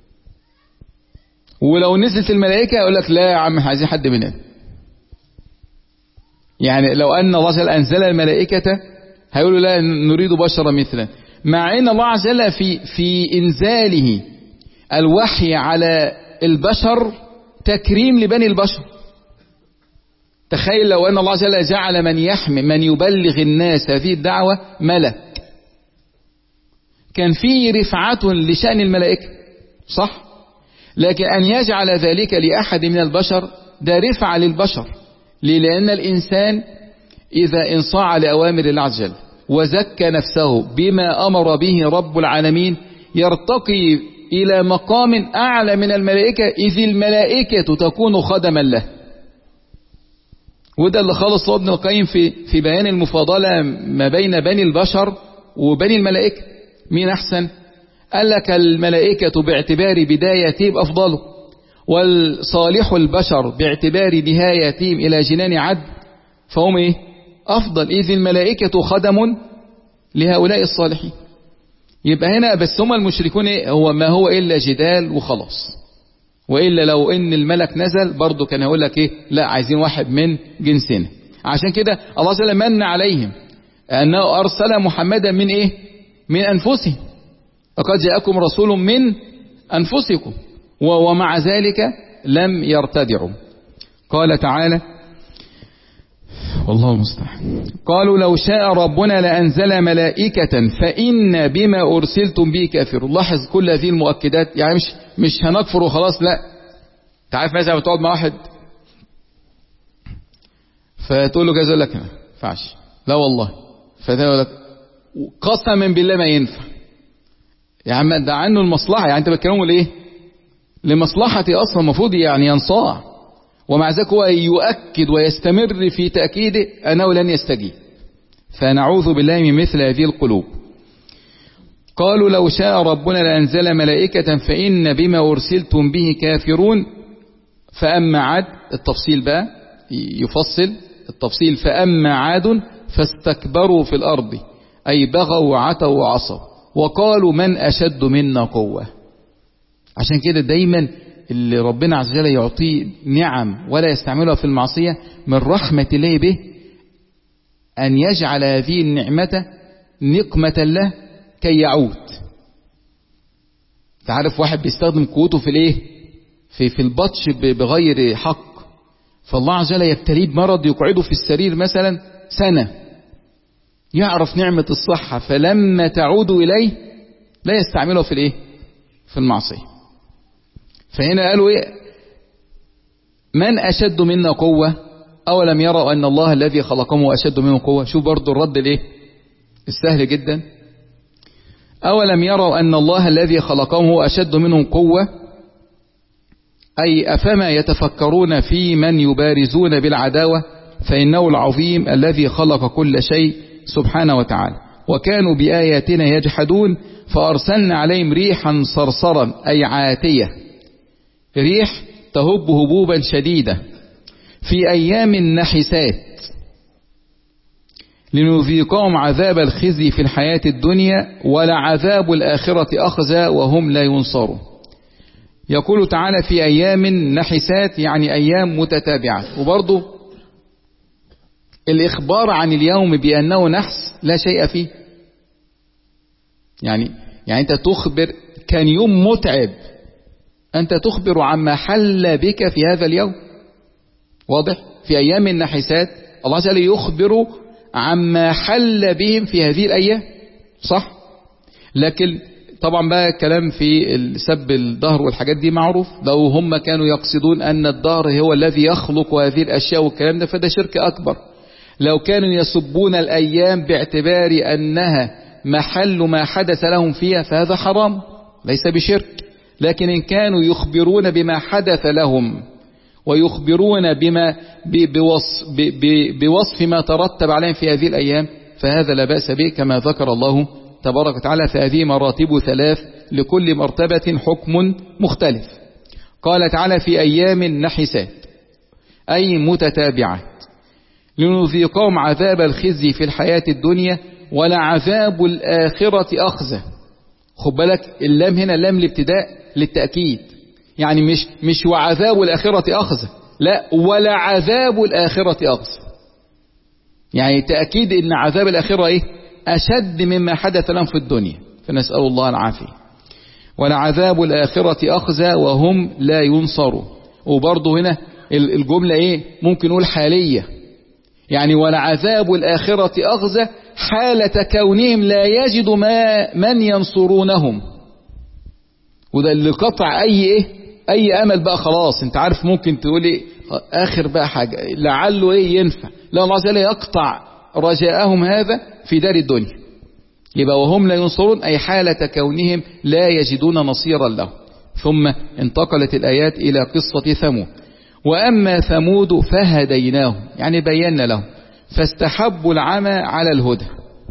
[SPEAKER 1] ولو نزلت الملائكة يقول لك: لا يا عم عايزين حد مننا. يعني لو أن الله عز وجل أنزل الملائكة هيقولوا: لا نريد بشرا مثلا، مع أن الله عز وجل في في إنزاله الوحي على البشر تكريم لبني البشر. تخيل لو أن الله عز وجل جعل من يحمي من يبلغ الناس هذه الدعوة ملك، كان فيه رفعة لشأن الملائكة، صح؟ لكن أن يجعل ذلك لأحد من البشر ده رفعة للبشر. لأن الإنسان إذا انصاع لأوامر الله عز وجل وزكى نفسه بما أمر به رب العالمين يرتقي إلى مقام أعلى من الملائكة، إذ الملائكة تكون خدما له. وده اللي خالص ابن القيم في في بيان المفاضلة ما بين بني البشر وبني الملائكة. مين أحسن؟ قال لك الملائكة باعتبار بدايتهم أفضل، والصالح البشر باعتبار نهايتهم إلى جنان عدن فهم إيه؟ أفضل، إذ الملائكة خدم لهؤلاء الصالحين. يبقى هنا بس هم المشركون إيه؟ هو ما هو إلا جدال وخلاص. وإلا لو إن الملك نزل برضو كان يقول لك إيه؟ لا عايزين واحد من جنسنا. عشان كده الله عز وجل من عليهم أنه أرسل محمدا من إيه؟ من أنفسهم، لقد جاءكم رسول من أنفسكم، ومع ذلك لم يرتدعوا. قال تعالى: والله المستعان، قالوا لو شاء ربنا لأنزل ملائكة فإن بما أرسلتم به كافرون. لاحظ كل هذه المؤكدات، يعني مش مش هنكفر وخلاص، لا. تعرف مثلا بتقعد مع واحد فتقول له كذا يقول لك ما ينفعش، لا والله، فده لك قسما بالله ما ينفع. يا عم ده عنه المصلحة، يعني انت بتكلمه ليه؟ لمصلحتي اصلا، المفروض يعني ينصاع، ومع ذلك هو يؤكد ويستمر في تأكيده أنه لن يستجيب. فنعوذ بالله من مثل هذه القلوب. قالوا لو شاء ربنا لأنزل ملائكة فإن بما أرسلتم به كافرون. فأما عاد، التفصيل بقى يفصل التفصيل، فأما عاد فاستكبروا في الأرض أي بغوا وعتوا وعصوا وقالوا من أشد منا قوة. عشان كده دايما اللي ربنا عز وجل يعطيه نعم ولا يستعملها في المعصية، من رحمة الله به أن يجعل هذه النعمة نقمة له كي يعود. تعرف واحد بيستخدم قوته في الايه؟ في في البطش بغير حق، فالله عز وجل يبتليه بمرض يقعده في السرير مثلا سنة، يعرف نعمة الصحة، فلما تعود إليه لا يستعمله في الايه؟ في المعصية. فهنا قالوا ايه؟ من أشد منا قوة؟ أولم يروا أن الله الذي خلقهم أشد منهم قوة؟ شوف برضو الرد الايه السهل جدا. أولم يروا أن الله الذي خلقهم أشد منهم قوة، أي أفما يتفكرون في من يبارزون بالعداوة، فإنه العظيم الذي خلق كل شيء سبحانه وتعالى. وكانوا بآياتنا يجحدون فأرسلنا عليهم ريحا صرصرا أي عاتية، ريح تهب هبوبا شديدة في أيام نحسات لنذيقهم عذاب الخزي في الحياة الدنيا ولعذاب الآخرة أخزى وهم لا ينصرون. يقول تعالى في أيام نحسات يعني أيام متتابعة. وبرضه الإخبار عن اليوم بأنه نحس لا شيء فيه، يعني يعني أنت تخبر كان يوم متعب، أنت تخبر عما حل بك في هذا اليوم. واضح؟ في أيام النحسات الله عز وجل يخبر عما حل بهم في هذه الأيام، صح؟ لكن طبعا بقى الكلام في سب الدهر والحاجات دي معروف، لو هم كانوا يقصدون أن الدهر هو الذي يخلق هذه الأشياء والكلام ده فده شرك أكبر. لو كانوا يسبون الأيام باعتبار أنها محل ما حدث لهم فيها فهذا حرام ليس بشرك. لكن إن كانوا يخبرون بما حدث لهم ويخبرون بما بوصف, بوصف ما ترتب عليهم في هذه الأيام فهذا لا بأس به، كما ذكر الله تبارك وتعالى فهذه مراتب ثلاث لكل مرتبة حكم مختلف. قال تعالى في أيام نحسات أي متتابعات لنذيقهم عذاب الخزي في الحياة الدنيا ولعذاب الآخرة أخزى. خد بالك اللام هنا لام الابتداء للتأكيد، يعني مش مش وعذاب الآخرة أخزى، لا ولعذاب الآخرة أخزى، يعني تأكيد إن عذاب الآخرة إيه أشد مما حدث لهم في الدنيا، فنسأل الله العافية. ولعذاب الآخرة أخزى وهم لا ينصرون. وبرضه هنا الجملة إيه ممكن نقول حالية، يعني ولعذاب الآخرة أخزى حالة كونهم لا يجد ما من ينصرونهم. وده اللي قطع أي إيه أي أمل بقى، خلاص أنت عارف ممكن تقول إيه آخر بقى حاجة لعله إيه ينفع، لا الله عز وجل يقطع رجاءهم هذا في دار الدنيا. يبقى وهم لا ينصرون أي حالة كونهم لا يجدون نصيرا له. ثم انتقلت الآيات إلى قصة ثمود. وأما ثمود فهديناهم يعني بينا لهم فاستحبوا العمى على الهدى.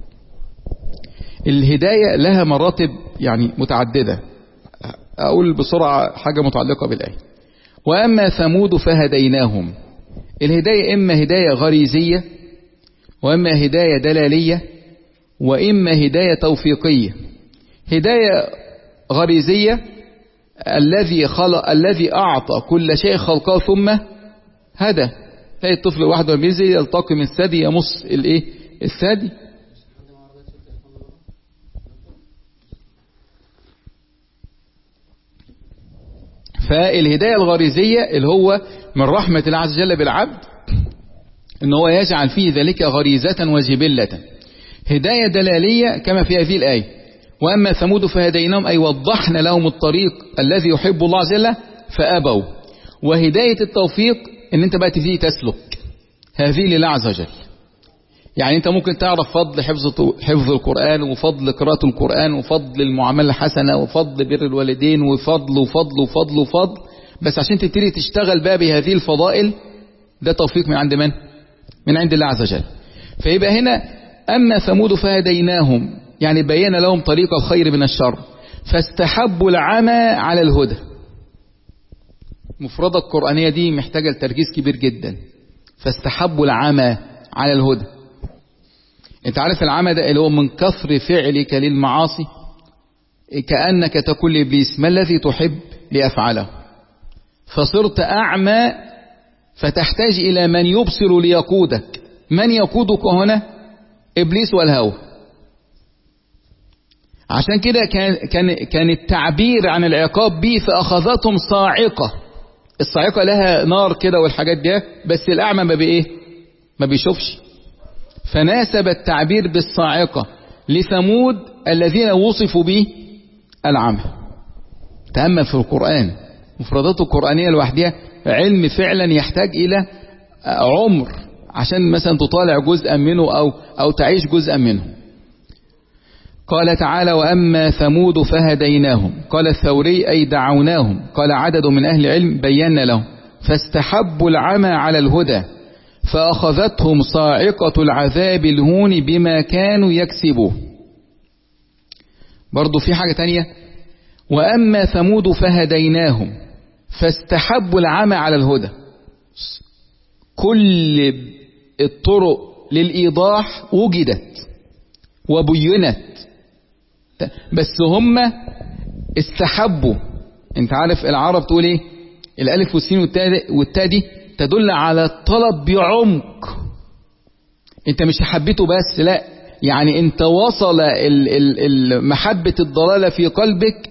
[SPEAKER 1] الهداية لها مراتب يعني متعددة، أقول بسرعة حاجة متعلقة بالآية. وأما ثمود فهديناهم، الهداية إما هداية غريزية وإما هداية دلالية وإما هداية توفيقية. هداية غريزية الذي خلق الذي أعطى كل شيء خلقه ثم هدى. تلاقي الطفل لوحده بينزل يلتقي من الثدي يمص الايه الثدي. فالهداية الغريزية اللي هو من رحمة الله عز وجل بالعبد ان هو يجعل فيه ذلك غريزة وجبلة. هداية دلالية كما في هذه الآية وأما ثمود فهديناهم أي وضحنا لهم الطريق الذي يحب الله عز وجل فأبوا. وهداية التوفيق ان انت بقى تبتدي تسلك هذه لله عز وجل. يعني انت ممكن تعرف فضل حفظ حفظ القرآن وفضل قراءة القرآن وفضل المعاملة الحسنة وفضل بر الوالدين وفضل وفضل وفضل وفضل، بس عشان تبتدي تشتغل بقى بهذه الفضائل ده توفيق من عند من؟ من عند الله عز وجل. فيبقى هنا أما ثمود فهديناهم يعني بينا لهم طريق الخير من الشر فاستحبوا العمى على الهدى. مفردة القرآنية دي محتاجة لتركيز كبير جدا. فاستحبوا العمى على الهدى. انت عارف العمى ده اللي هو من كثر فعلك للمعاصي كأنك تقول لإبليس ما الذي تحب لأفعله، فصرت أعمى فتحتاج إلى من يبصر ليقودك. من يقودك هنا؟ إبليس والهوى. عشان كده كان, كان, كان التعبير عن العقاب به فأخذتهم صاعقة. الصاعقة لها نار كده والحاجات دي، بس الأعمى ما بإيه ما بيشوفش، فناسب التعبير بالصاعقة لثمود الذين وصفوا به العمى. تأمل في القرآن مفردات القرآنية لوحدها علم فعلا يحتاج إلى عمر عشان مثلا تطالع جزءا منه أو, أو تعيش جزءا منه. قال تعالى وأما ثمود فهديناهم. قال الثوري أي دعوناهم. قال عدد من أهل العلم بينا لهم فاستحبوا العمى على الهدى فأخذتهم صاعقة العذاب الهون بما كانوا يكسبوا. برضو في حاجة تانية وأما ثمود فهديناهم فاستحبوا العمى على الهدى. كل الطرق للإيضاح وجدت وبينت بس هم استحبوا. انت عارف العرب تقول ايه؟ الالف والسين والتاء دي تدل على الطلب بعمق. انت مش حبيته بس، لا يعني انت وصل محبة الضلالة في قلبك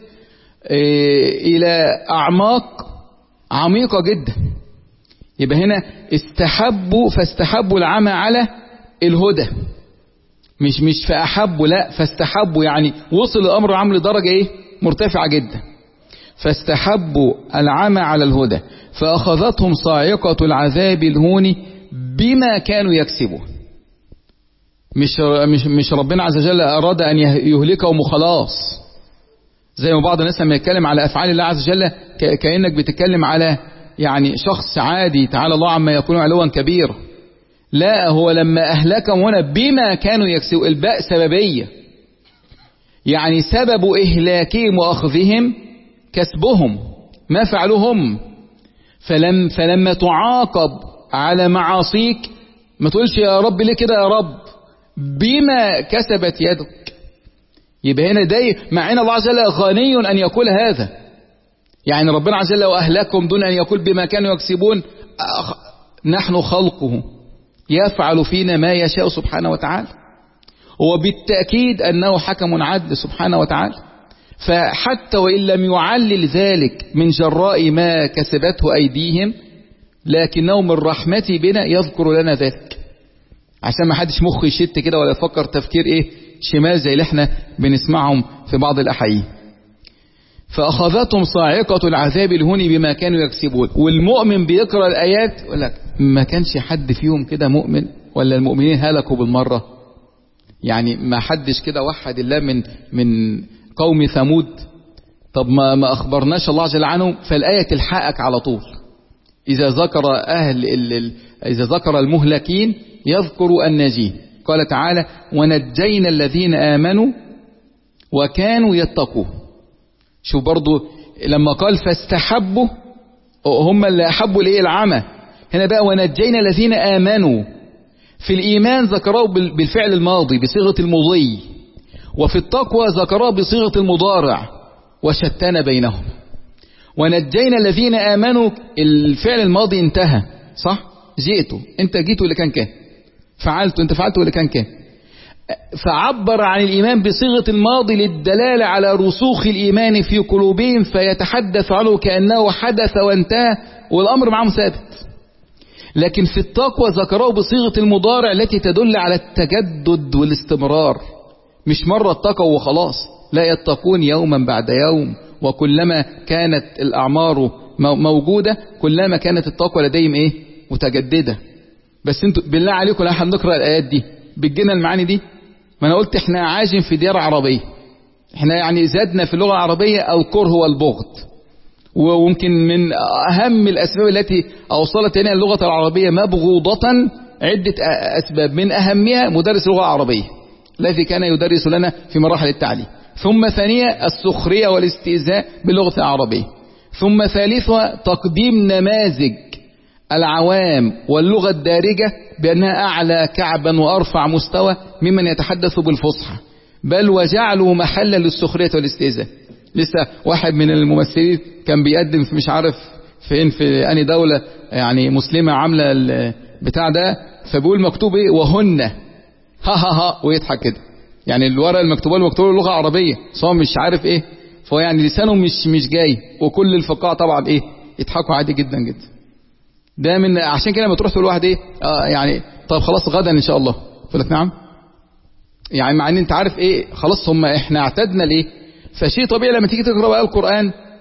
[SPEAKER 1] الى اعماق عميقة جدا. يبقى هنا استحبوا فاستحبوا العمى على الهدى، مش مش فأحبوا، لا فاستحبوا، يعني وصل الأمر عام لدرجة ايه مرتفعة جدا. فاستحبوا العمى على الهدى فأخذتهم صاعقة العذاب الهون بما كانوا يكسبون. مش مش مش ربنا عز وجل أراد أن يهلكهم وخلاص، زي ما بعض الناس لما يتكلم على أفعال الله عز وجل كأنك بتتكلم على يعني شخص عادي تعالى الله عما يكون علوا كبير. لا، هو لما أهلكهم هنا بما كانوا يكسبون، الباء سببية، يعني سبب إهلاكهم وأخذهم كسبهم ما فعلوهم. فلم فلما تعاقب على معاصيك ما تقولش يا رب ليه كده يا رب، بما كسبت يدك. يبقى هنا ده مع ان الله عز وجل غني أن يقول هذا، يعني ربنا عز وجل لو أهلكهم دون أن يقول بما كانوا يكسبون، نحن خلقه يفعل فينا ما يشاء سبحانه وتعالى، وبالتأكيد أنه حكم عدل سبحانه وتعالى. فحتى وإن لم يعلل ذلك من جراء ما كسبته أيديهم، لكنه من رحمته بنا يذكر لنا ذلك عشان ما حدش مخه يشت كده ولا يفكر تفكير ايه شمال زي اللي احنا بنسمعهم في بعض الأحايين. فأخذتهم صاعقة العذاب الهون بما كانوا يكسبون. والمؤمن بيقرأ الآيات يقول لك ما كانش حد فيهم كده مؤمن، ولا المؤمنين هلكوا بالمرة؟ يعني ما حدش كده وحد الله من من قوم ثمود؟ طب ما ما أخبرناش الله عز وجل عنهم؟ فالآية تلحقك على طول. إذا ذكر أهل ال ال إذا ذكر المهلكين يذكر الناجين. قال تعالى ونجينا الذين آمنوا وكانوا يتقون. شوف برضو لما قال فاستحبوا، هم اللي أحبوا لإيه العمى. هنا بقى ونجينا الذين آمنوا، في الإيمان ذكروه بالفعل الماضي بصيغة المضي، وفي التقوى ذكروه بصيغة المضارع، وشتان بينهم. ونجينا الذين آمنوا الفعل الماضي انتهى، صح؟ جئتوا، انت جيتوا اللي كان كان، فعلتوا انت فعلتوا اللي كان كان. فعبر عن الإيمان بصيغة الماضي للدلالة على رسوخ الإيمان في قلوبهم، فيتحدث عنه كأنه حدث وانتهى والأمر معهم ثابت. لكن في التقوى ذكروه بصيغة المضارع التي تدل على التجدد والاستمرار، مش مرة اتقوا وخلاص، لا يتقون يوما بعد يوم، وكلما كانت الأعمار موجودة كلما كانت التقوى لديهم ايه متجددة. بس انتوا بالله عليكم احنا بنقرأ الآيات دي بتجينا المعاني دي؟ ما انا قلت احنا عايشين في ديار عربية، احنا يعني زادنا في اللغة العربية الكره والبغض، وممكن من اهم الاسباب التي اوصلت الى اللغة العربية مبغوضة عدة اسباب، من اهمها مدرس اللغة العربية الذي كان يدرس لنا في مراحل التعليم، ثم ثانية السخرية والاستهزاء باللغة العربية، ثم ثالثها تقديم نماذج العوام واللغة الدارجة بأنها أعلى كعبا وأرفع مستوى ممن يتحدث بالفصحى، بل وجعلوا محلا للسخرية والاستهزاء. لسه واحد من الممثلين كان بيقدم في مش عارف فين في أني دولة يعني مسلمة عاملة بتاع ده، فبيقول مكتوب ايه وهن ها ها ها ويضحك كده، يعني الورقة المكتوبة المكتوبة اللغة عربية سواء مش عارف ايه، فهو يعني لسانه مش مش جاي، وكل الفقاعة طبعا ايه يضحكوا عادي جدا جدا. ده من عشان كده لما تروح تقول واحد ايه آه يعني طب خلاص غدا ان شاء الله، يقول لك نعم، يعني مع ان انت عارف ايه خلاص هم احنا اعتدنا ليه. فشيء طبيعي لما تيجي تقرا بقى القرآن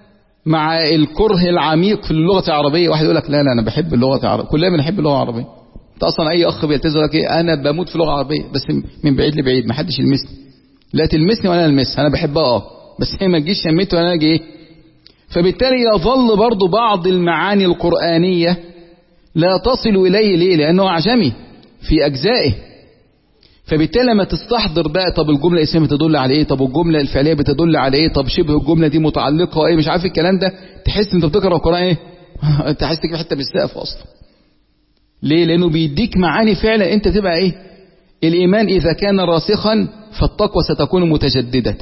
[SPEAKER 1] مع الكره العميق في اللغة العربية. واحد يقول لك لا لا أنا بحب اللغة العربية، كلنا بنحب اللغة العربية. أنت أصلا أي أخ بيلتزم لك إيه؟ أنا بموت في اللغة العربية بس من بعيد لبعيد، ما حدش يلمسني. لا تلمسني وأنا ألمسها، أنا بحبها أه بس هي ما تجيش شميت وأنا أجي إيه. فبالتالي يظل برضو بعض المعاني القرآنية لا تصل إليه. ليه؟ لأنه أعجمي في أجزائه. فبالتالي لما تستحضر بقى طب الجملة الاسمية بتدل على ايه، طب الجملة الفعلية بتدل على ايه، طب شبه الجملة دي متعلقة وايه، مش عارف الكلام ده، تحس انت بتقرأ القرآن ايه تحس تجيب حتة بالسقف اصلا. ليه؟ لانه بيديك معاني فعلا انت تبقى ايه. الايمان اذا كان راسخا فالتقوى ستكون متجددة.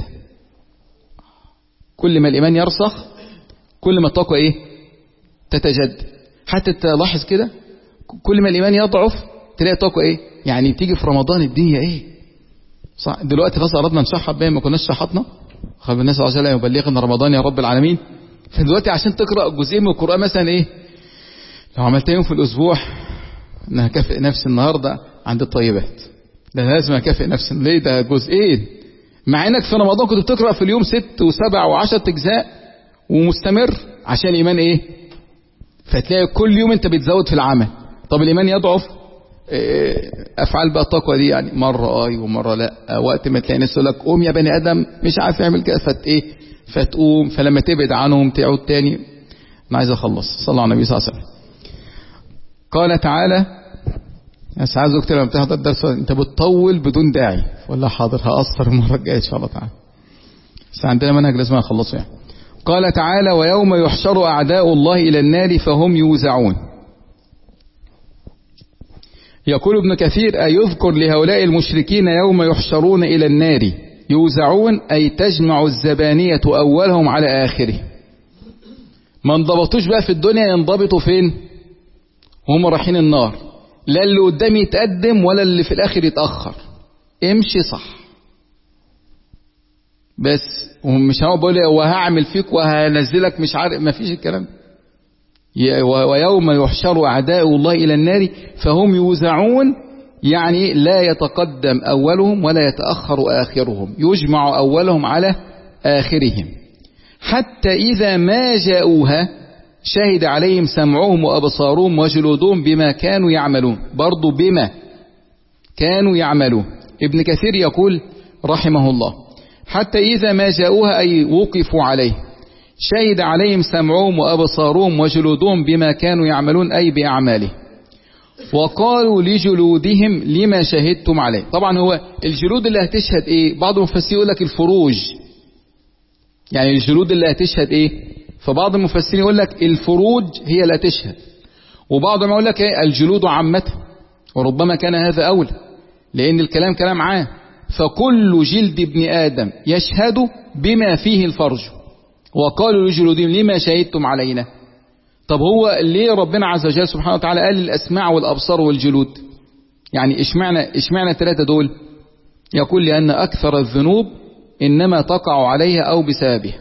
[SPEAKER 1] كل ما الايمان يرسخ كل ما التقوى ايه تتجدد. حتى تلاحظ كده كل ما الايمان يضعف تلاقي التقوى ايه. يعني تيجي في رمضان الدنيا ايه صح. دلوقتي خلاص اردنا نشحط بقى، ما كناش شحطنا خلي الناس عز وجل يبلغنا رمضان يا رب العالمين. فدلوقتي عشان تقرأ جزء من القرآن مثلا ايه، لو عملت يوم في الاسبوع انا هكافئ نفسي النهارده عند الطيبات، ده لازم اكافئ نفسي. ليه؟ ده جزئين، مع انك في رمضان كنت بتقرأ في اليوم ست وسبع وعشرة اجزاء ومستمر عشان الايمان ايه. فتلاقي كل يوم انت بتزود في العمل. طب الايمان يضعف، افعال بقى التقوى دي يعني مرة اي ومرة لا. وقت ما تلاقي ناس يقول لك قوم يا بني ادم مش عارف يعمل كده فت ايه فتقوم، فلما تبعد عنهم تعود تاني. انا عايز اخلص. صلى على النبي صلى الله عليه وسلم. قال تعالى، بس عايز اكتر لما بتحضر الدرس انت بتطول بدون داعي ولا حاضر هقصر المرة الجاية ان شاء الله تعالى، بس عندنا منهج لازم نخلصه يعني. قال تعالى ويوم يحشر اعداء الله الى النار فهم يوزعون. يقول ابن كثير أيذكر لهؤلاء المشركين يوم يحشرون إلى النار يوزعون أي تجمع الزبانية أولهم على آخره. ما انضبطوش بقى في الدنيا، ينضبطوا فين؟ هم رايحين النار. لا اللي قدامي يتقدم ولا اللي في الآخر يتأخر، امشي صح بس. ومش هو بقول وهعمل فيك وهنزلك مش عارف، ما فيش الكلام. ويوم يحشر أعداء الله إلى النار فهم يوزعون، يعني لا يتقدم أولهم ولا يتأخر آخرهم، يجمع أولهم على آخرهم. حتى إذا ما جاءوها شهد عليهم سمعهم وأبصارهم وجلودهم بما كانوا يعملون. برضو بما كانوا يعملون. ابن كثير يقول رحمه الله حتى إذا ما جاءوها أي وقفوا عليه شهد عليهم سمعهم وأبصارهم وجلودهم بما كانوا يعملون أي بأعماله. وقالوا لجلودهم لما شهدتم عليه. طبعا هو الجلود اللي هتشهد ايه، بعض المفسرين يقول لك الفروج، يعني الجلود اللي هتشهد ايه. فبعض المفسرين يقول لك الفروج هي اللي هتشهد، وبعضهم يقول لك ايه الجلود عامة، وربما كان هذا أولى لأن الكلام كلام عام. فكل جلد ابن آدم يشهد بما فيه الفرج. وقالوا لجلودهم لما شهدتم علينا. طب هو ليه ربنا عز وجل سبحانه وتعالى قال الأسماع والأبصار والجلود؟ يعني اشمعنى اشمعنى الثلاثة دول؟ يقول لأن أكثر الذنوب إنما تقع عليها أو بسببها.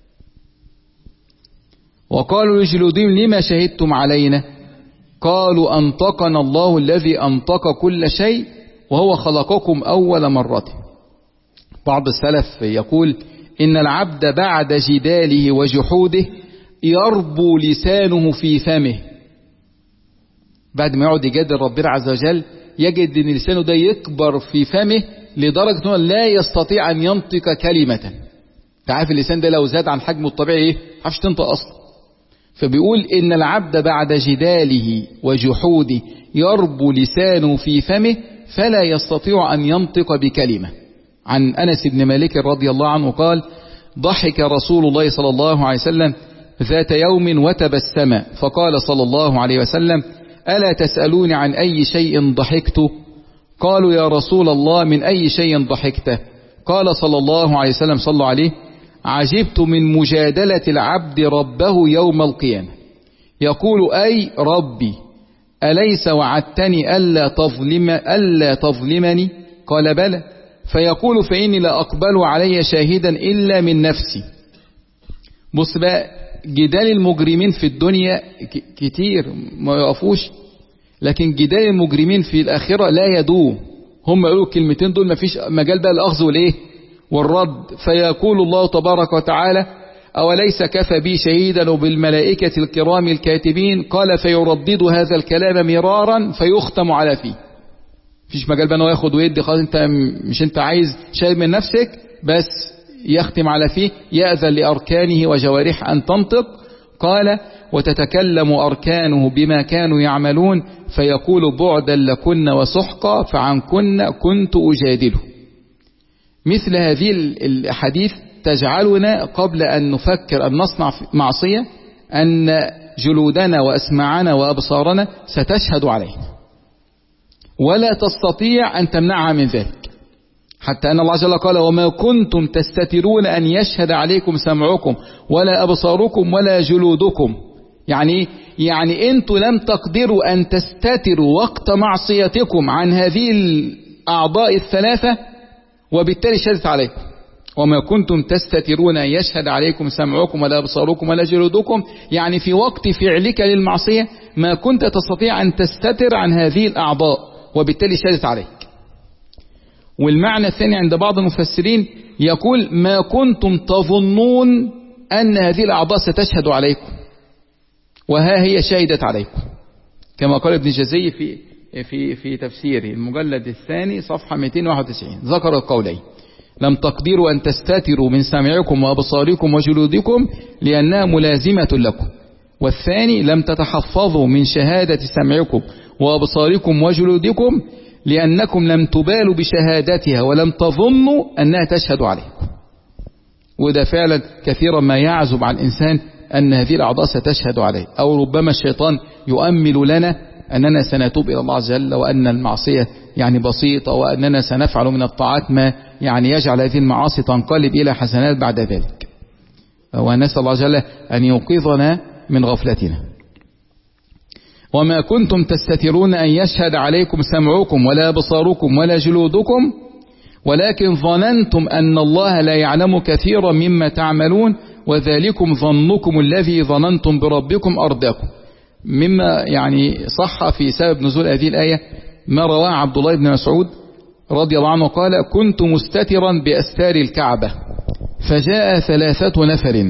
[SPEAKER 1] وقالوا لجلودهم لما شهدتم علينا؟ قالوا أنطقنا الله الذي أنطق كل شيء وهو خلقكم أول مرة. بعض السلف يقول إن العبد بعد جداله وجحوده يربو لسانه في فمه. بعد ما يقعد يجادل ربنا عز وجل يجد ان لسانه ده يكبر في فمه لدرجة انه لا يستطيع ان ينطق كلمة. تعرف اللسان ده لو زاد عن حجمه الطبيعي ايه عارفش تنطق اصلا. فبيقول ان العبد بعد جداله وجحوده يربو لسانه في فمه فلا يستطيع ان ينطق بكلمة. عن أنس بن مالك رضي الله عنه قال ضحك رسول الله صلى الله عليه وسلم ذات يوم وتبسم فقال صلى الله عليه وسلم ألا تسألون عن أي شيء ضحكت؟ قالوا يا رسول الله من أي شيء ضحكت؟ قال صلى الله عليه وسلم صلوا عليه عجبت من مجادلة العبد ربه يوم القيامة يقول أي ربي أليس وعدتني ألا تظلم ألا تظلمني؟ قال بلى. فيقول فإني لا أقبل علي شاهدا إلا من نفسي. بص بقى جدال المجرمين في الدنيا كتير ما يقفوش، لكن جدال المجرمين في الآخرة لا يدوم. هم يقولوا الكلمتين دول ما فيش مجال بقى الأخذ والإيه والرد. فيقول الله تبارك وتعالى أوليس كفى بي شهيدا وبالملائكة الكرام الكاتبين؟ قال فيردد هذا الكلام مرارا فيختم على فيه. فيش مجال بقى انه ياخد ويدي، خلاص انت مش انت عايز شيء من نفسك، بس يختم على فيه. يأذن لأركانه وجوارح أن تنطق. قال وتتكلم أركانه بما كانوا يعملون فيقول بعدا لكن وسحقا فعنكن كنت أجادله. مثل هذه الحديث تجعلنا قبل أن نفكر أن نصنع معصية أن جلودنا وأسماعنا وأبصارنا ستشهد علينا ولا تستطيع أن تمنعها من ذلك، حتى أن الله عز وجل قال وما كنتم تستترون أن يشهد عليكم سمعكم ولا أبصاركم ولا جلودكم. يعني يعني أنتم لم تقدروا أن تستتروا وقت معصيتكم عن هذه الأعضاء الثلاثة، وبالتالي شهدت عليكم. وما كنتم تستترون أن يشهد عليكم سمعكم ولا أبصاركم ولا جلودكم، يعني في وقت فعلك للمعصية ما كنت تستطيع أن تستتر عن هذه الأعضاء، وبالتالي شهدت عليك. والمعنى الثاني عند بعض المفسرين يقول ما كنتم تظنون أن هذه الأعضاء ستشهد عليكم وها هي شهدت عليكم، كما قال ابن جزي في في في تفسيره المجلد الثاني صفحة مئتين وواحد وتسعين، ذكر القولين: لم تقدروا أن تستتروا من سمعكم وأبصاركم وجلودكم لأنها ملازمة لكم، والثاني لم تتحفظوا من شهادة سمعكم وأبصاركم وجلودكم لأنكم لم تبالوا بشهادتها ولم تظنوا أنها تشهد عليكم. وده فعلا كثيرا ما يعزب عن الإنسان أن هذه الأعضاء ستشهد عليه، أو ربما الشيطان يؤمل لنا أننا سنتوب إلى الله عز وجل وأن المعصية يعني بسيطة وأننا سنفعل من الطاعات ما يعني يجعل هذه المعاصي تنقلب إلى حسنات بعد ذلك. ونسأل الله عز وجل أن يوقظنا من غفلتنا. وما كنتم تستترون أن يشهد عليكم سمعكم ولا أبصاركم ولا جلودكم ولكن ظننتم أن الله لا يعلم كثيرا مما تعملون وذلكم ظنكم الذي ظننتم بربكم أرداكم. مما يعني صح في سبب نزول هذه الآية ما رواه عبد الله بن مسعود رضي الله عنه قال: كنت مستترا بأستار الكعبة فجاء ثلاثة نفر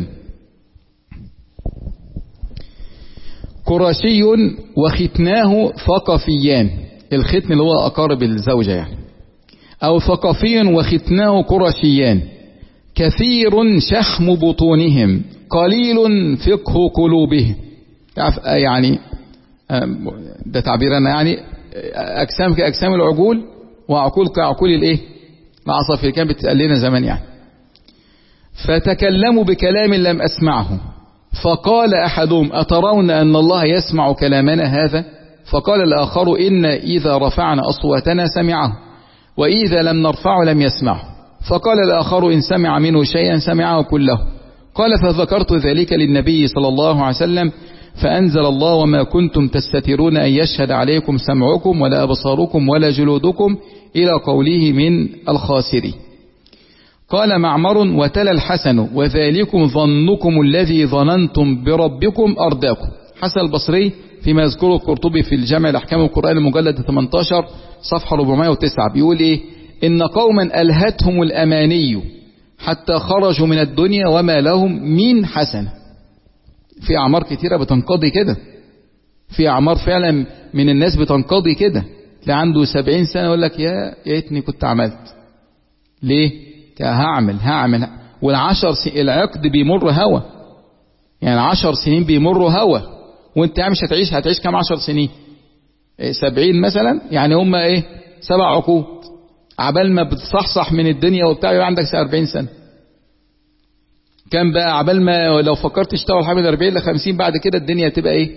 [SPEAKER 1] قرشي وختناه ثقفيان، الختن اللي هو أقارب الزوجة يعني، أو ثقفي وختناه قرشيان، كثير شحم بطونهم قليل فقه قلوبهم. يعني ده تعبيرنا يعني أجسام كأجسام العجول وعقول كعقول الإيه؟ العصافير، كان بتقال لنا زمان يعني. فتكلموا بكلام لم أسمعه، فقال أحدهم: أترون أن الله يسمع كلامنا هذا؟ فقال الآخر: إن إذا رفعنا أصواتنا سمعه وإذا لم نرفعه لم يسمعه. فقال الآخر: إن سمع منه شيئا سمعه كله. قال: فذكرت ذلك للنبي صلى الله عليه وسلم فأنزل الله: وما كنتم تستترون أن يشهد عليكم سمعكم ولا أبصاركم ولا جلودكم إلى قوله من الخاسرين. قال معمر: وتلا الحسن: وذلكم ظنكم الذي ظننتم بربكم أرداكم. حسن البصري فيما يذكره القرطبي في الجامع الأحكام القرآن المجلد ثمانية عشر صفحة أربعمائة وتسعة بيقول إيه؟ إن قوما ألهتهم الأماني حتى خرجوا من الدنيا وما لهم من حسن. في أعمار كتيرة بتنقضي كده، في أعمار فعلا من الناس بتنقضي كده، تلاقي عنده سبعين سنة يقول لك يا ريتني كنت عملت. ليه؟ هعمل هعمل والعشر سنين العقد بيمر هوا، يعني عشر سنين بيمروا هوا، وانت مش هتعيش هتعيش كام عشر سنين؟ إيه سبعين مثلا، يعني هم ايه سبع عقود عبال ما بتصحصح من الدنيا وبتاع، يبقى عندك أربعين سنة. كان بقى عبال ما لو فكرت تشتغل حاجة من أربعين ل خمسين بعد كده الدنيا تبقى ايه؟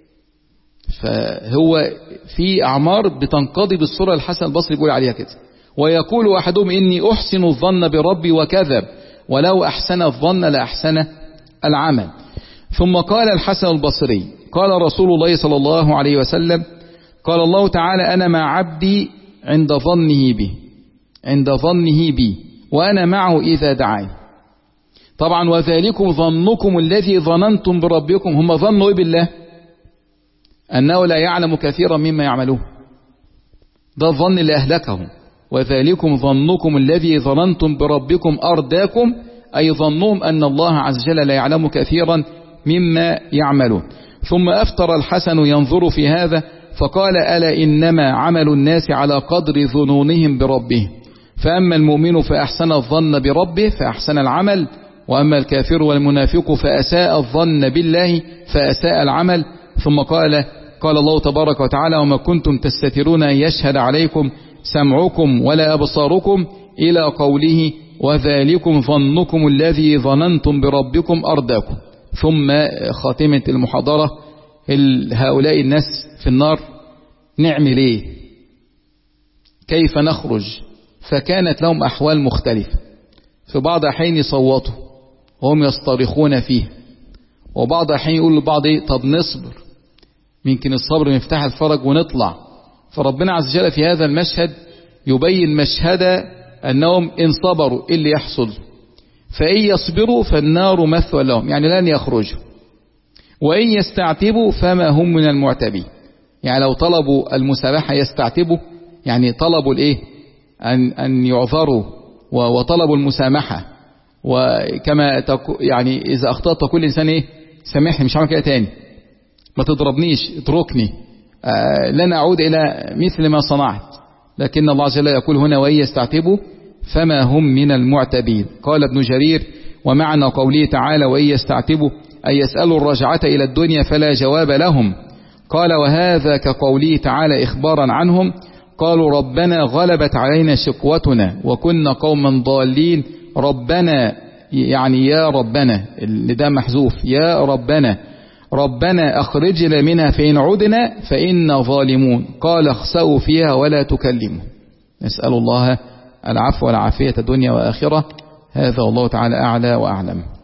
[SPEAKER 1] فهو في اعمار بتنقضي بالصورة الحسن البصري بيقول عليها كده. ويقول أحدهم: إني أحسن الظن بربي وكذب، ولو أحسن الظن لأحسن العمل. ثم قال الحسن البصري: قال رسول الله صلى الله عليه وسلم: قال الله تعالى: أنا مع عبدي عند ظنه بي عند ظنه بي وأنا معه إذا دعاني. طبعا وذلكم ظنكم الذي ظننتم بربكم، هم ظنوا إيه بالله؟ أنه لا يعلم كثيرا مما يعملون، ده الظن اللي أهلكهم. وذلكم ظنكم الذي ظننتم بربكم أرداكم، أي ظنهم أن الله عز وجل لا يعلم كثيرا مما يعملون. ثم أفتر الحسن ينظر في هذا فقال ألا إنما عمل الناس على قدر ظنونهم بربهم، فأما المؤمن فأحسن الظن بربه فأحسن العمل، وأما الكافر والمنافق فأساء الظن بالله فأساء العمل. ثم قال قال الله تبارك وتعالى وما كنتم تستترون أن يشهد عليكم سمعكم ولا أبصاركم إلى قوله وذلكم ظنكم الذي ظننتم بربكم أرداكم. ثم خاتمة المحاضرة هؤلاء الناس في النار نعمل ايه؟ كيف نخرج؟ فكانت لهم أحوال مختلفة. في بعض الأحيان يصوتوا وهم يصطرخون فيه، وبعض الأحيان يقول لبعض ايه طب نصبر يمكن الصبر مفتاح الفرج ونطلع. فربنا عز وجل في هذا المشهد يبين مشهد أنهم إن صبروا إيه اللي يحصل، فإن يصبروا فالنار مثوى لهم يعني لن يخرجوا، وإن يستعتبوا فما هم من المعتبين. يعني لو طلبوا المسامحة يستعتبوا يعني طلبوا الإيه أن, أن يعذروا وطلبوا المسامحة، وكما يعني إذا أخطأت كل إنسان إيه سامحني مش هعمل كده تاني، ما تضربنيش اتركني آه لن أعود إلى مثل ما صنعت. لكن الله عز وجل يقول هنا وإن يستعتبوا فما هم من المعتبين. قال ابن جرير ومعنى قوله تعالى وإن يستعتبوا أي يسألوا الرجعة إلى الدنيا فلا جواب لهم. قال وهذا كقوله تعالى إخبارا عنهم قالوا ربنا غلبت علينا شقوتنا وكنا قوما ضالين. ربنا يعني يا ربنا اللي ده محذوف يا ربنا ربنا أخرجنا منها فإن عدنا فإنا ظالمون. قال اخسأوا فيها ولا تكلموا. نسأل الله العفو والعافية الدنيا وآخرة. هذا والله تعالى أعلى وأعلم.